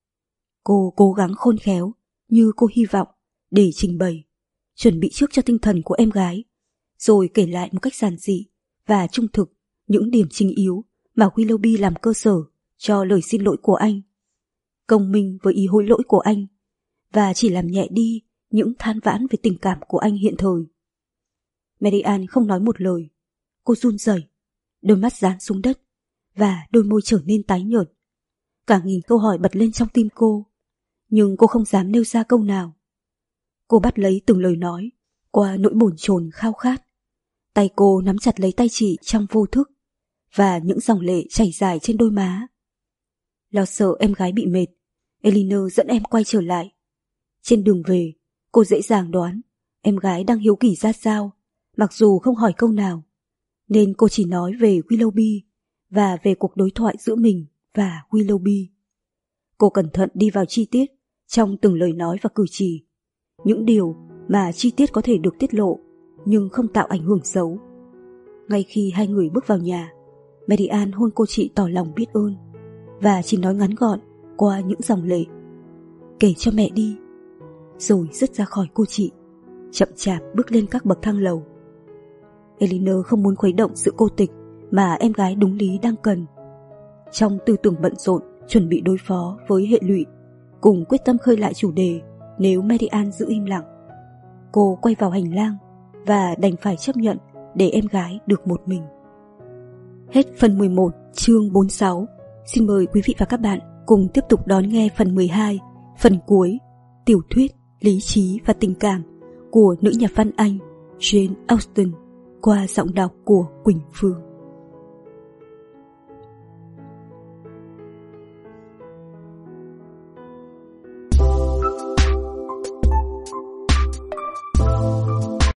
Cô cố gắng khôn khéo như cô hy vọng để trình bày, chuẩn bị trước cho tinh thần của em gái, rồi kể lại một cách giản dị và trung thực những điểm chính yếu mà Willoughby làm cơ sở cho lời xin lỗi của anh, công minh với ý hối lỗi của anh, và chỉ làm nhẹ đi những than vãn về tình cảm của anh hiện thời. Mary Ann không nói một lời. Cô run rẩy, đôi mắt dán xuống đất và đôi môi trở nên tái nhợt. Cả nghìn câu hỏi bật lên trong tim cô, nhưng cô không dám nêu ra câu nào. Cô bắt lấy từng lời nói qua nỗi bồn chồn khao khát. Tay cô nắm chặt lấy tay chị trong vô thức, và những dòng lệ chảy dài trên đôi má. Lo sợ em gái bị mệt, Elinor dẫn em quay trở lại. Trên đường về, cô dễ dàng đoán em gái đang hiếu kỳ ra sao, mặc dù không hỏi câu nào, nên cô chỉ nói về Willoughby và về cuộc đối thoại giữa mình và Willoughby. Cô cẩn thận đi vào chi tiết trong từng lời nói và cử chỉ, những điều mà chi tiết có thể được tiết lộ nhưng không tạo ảnh hưởng xấu. Ngay khi hai người bước vào nhà, Mary Ann hôn cô chị tỏ lòng biết ơn, và chỉ nói ngắn gọn qua những dòng lệ: Kể cho mẹ đi. Rồi dứt ra khỏi cô chị, chậm chạp bước lên các bậc thang lầu. Elinor không muốn khuấy động sự cô tịch mà em gái đúng lý đang cần. Trong tư tưởng bận rộn chuẩn bị đối phó với hệ lụy, cùng quyết tâm khơi lại chủ đề nếu Mary Ann giữ im lặng, cô quay vào hành lang và đành phải chấp nhận để em gái được một mình. Hết phần mười một, chương bốn mươi sáu. Xin mời quý vị và các bạn cùng tiếp tục đón nghe phần mười hai, phần cuối, tiểu thuyết Lý trí và tình cảm của nữ nhà văn Anh Jane Austen qua giọng đọc của Quỳnh Phương.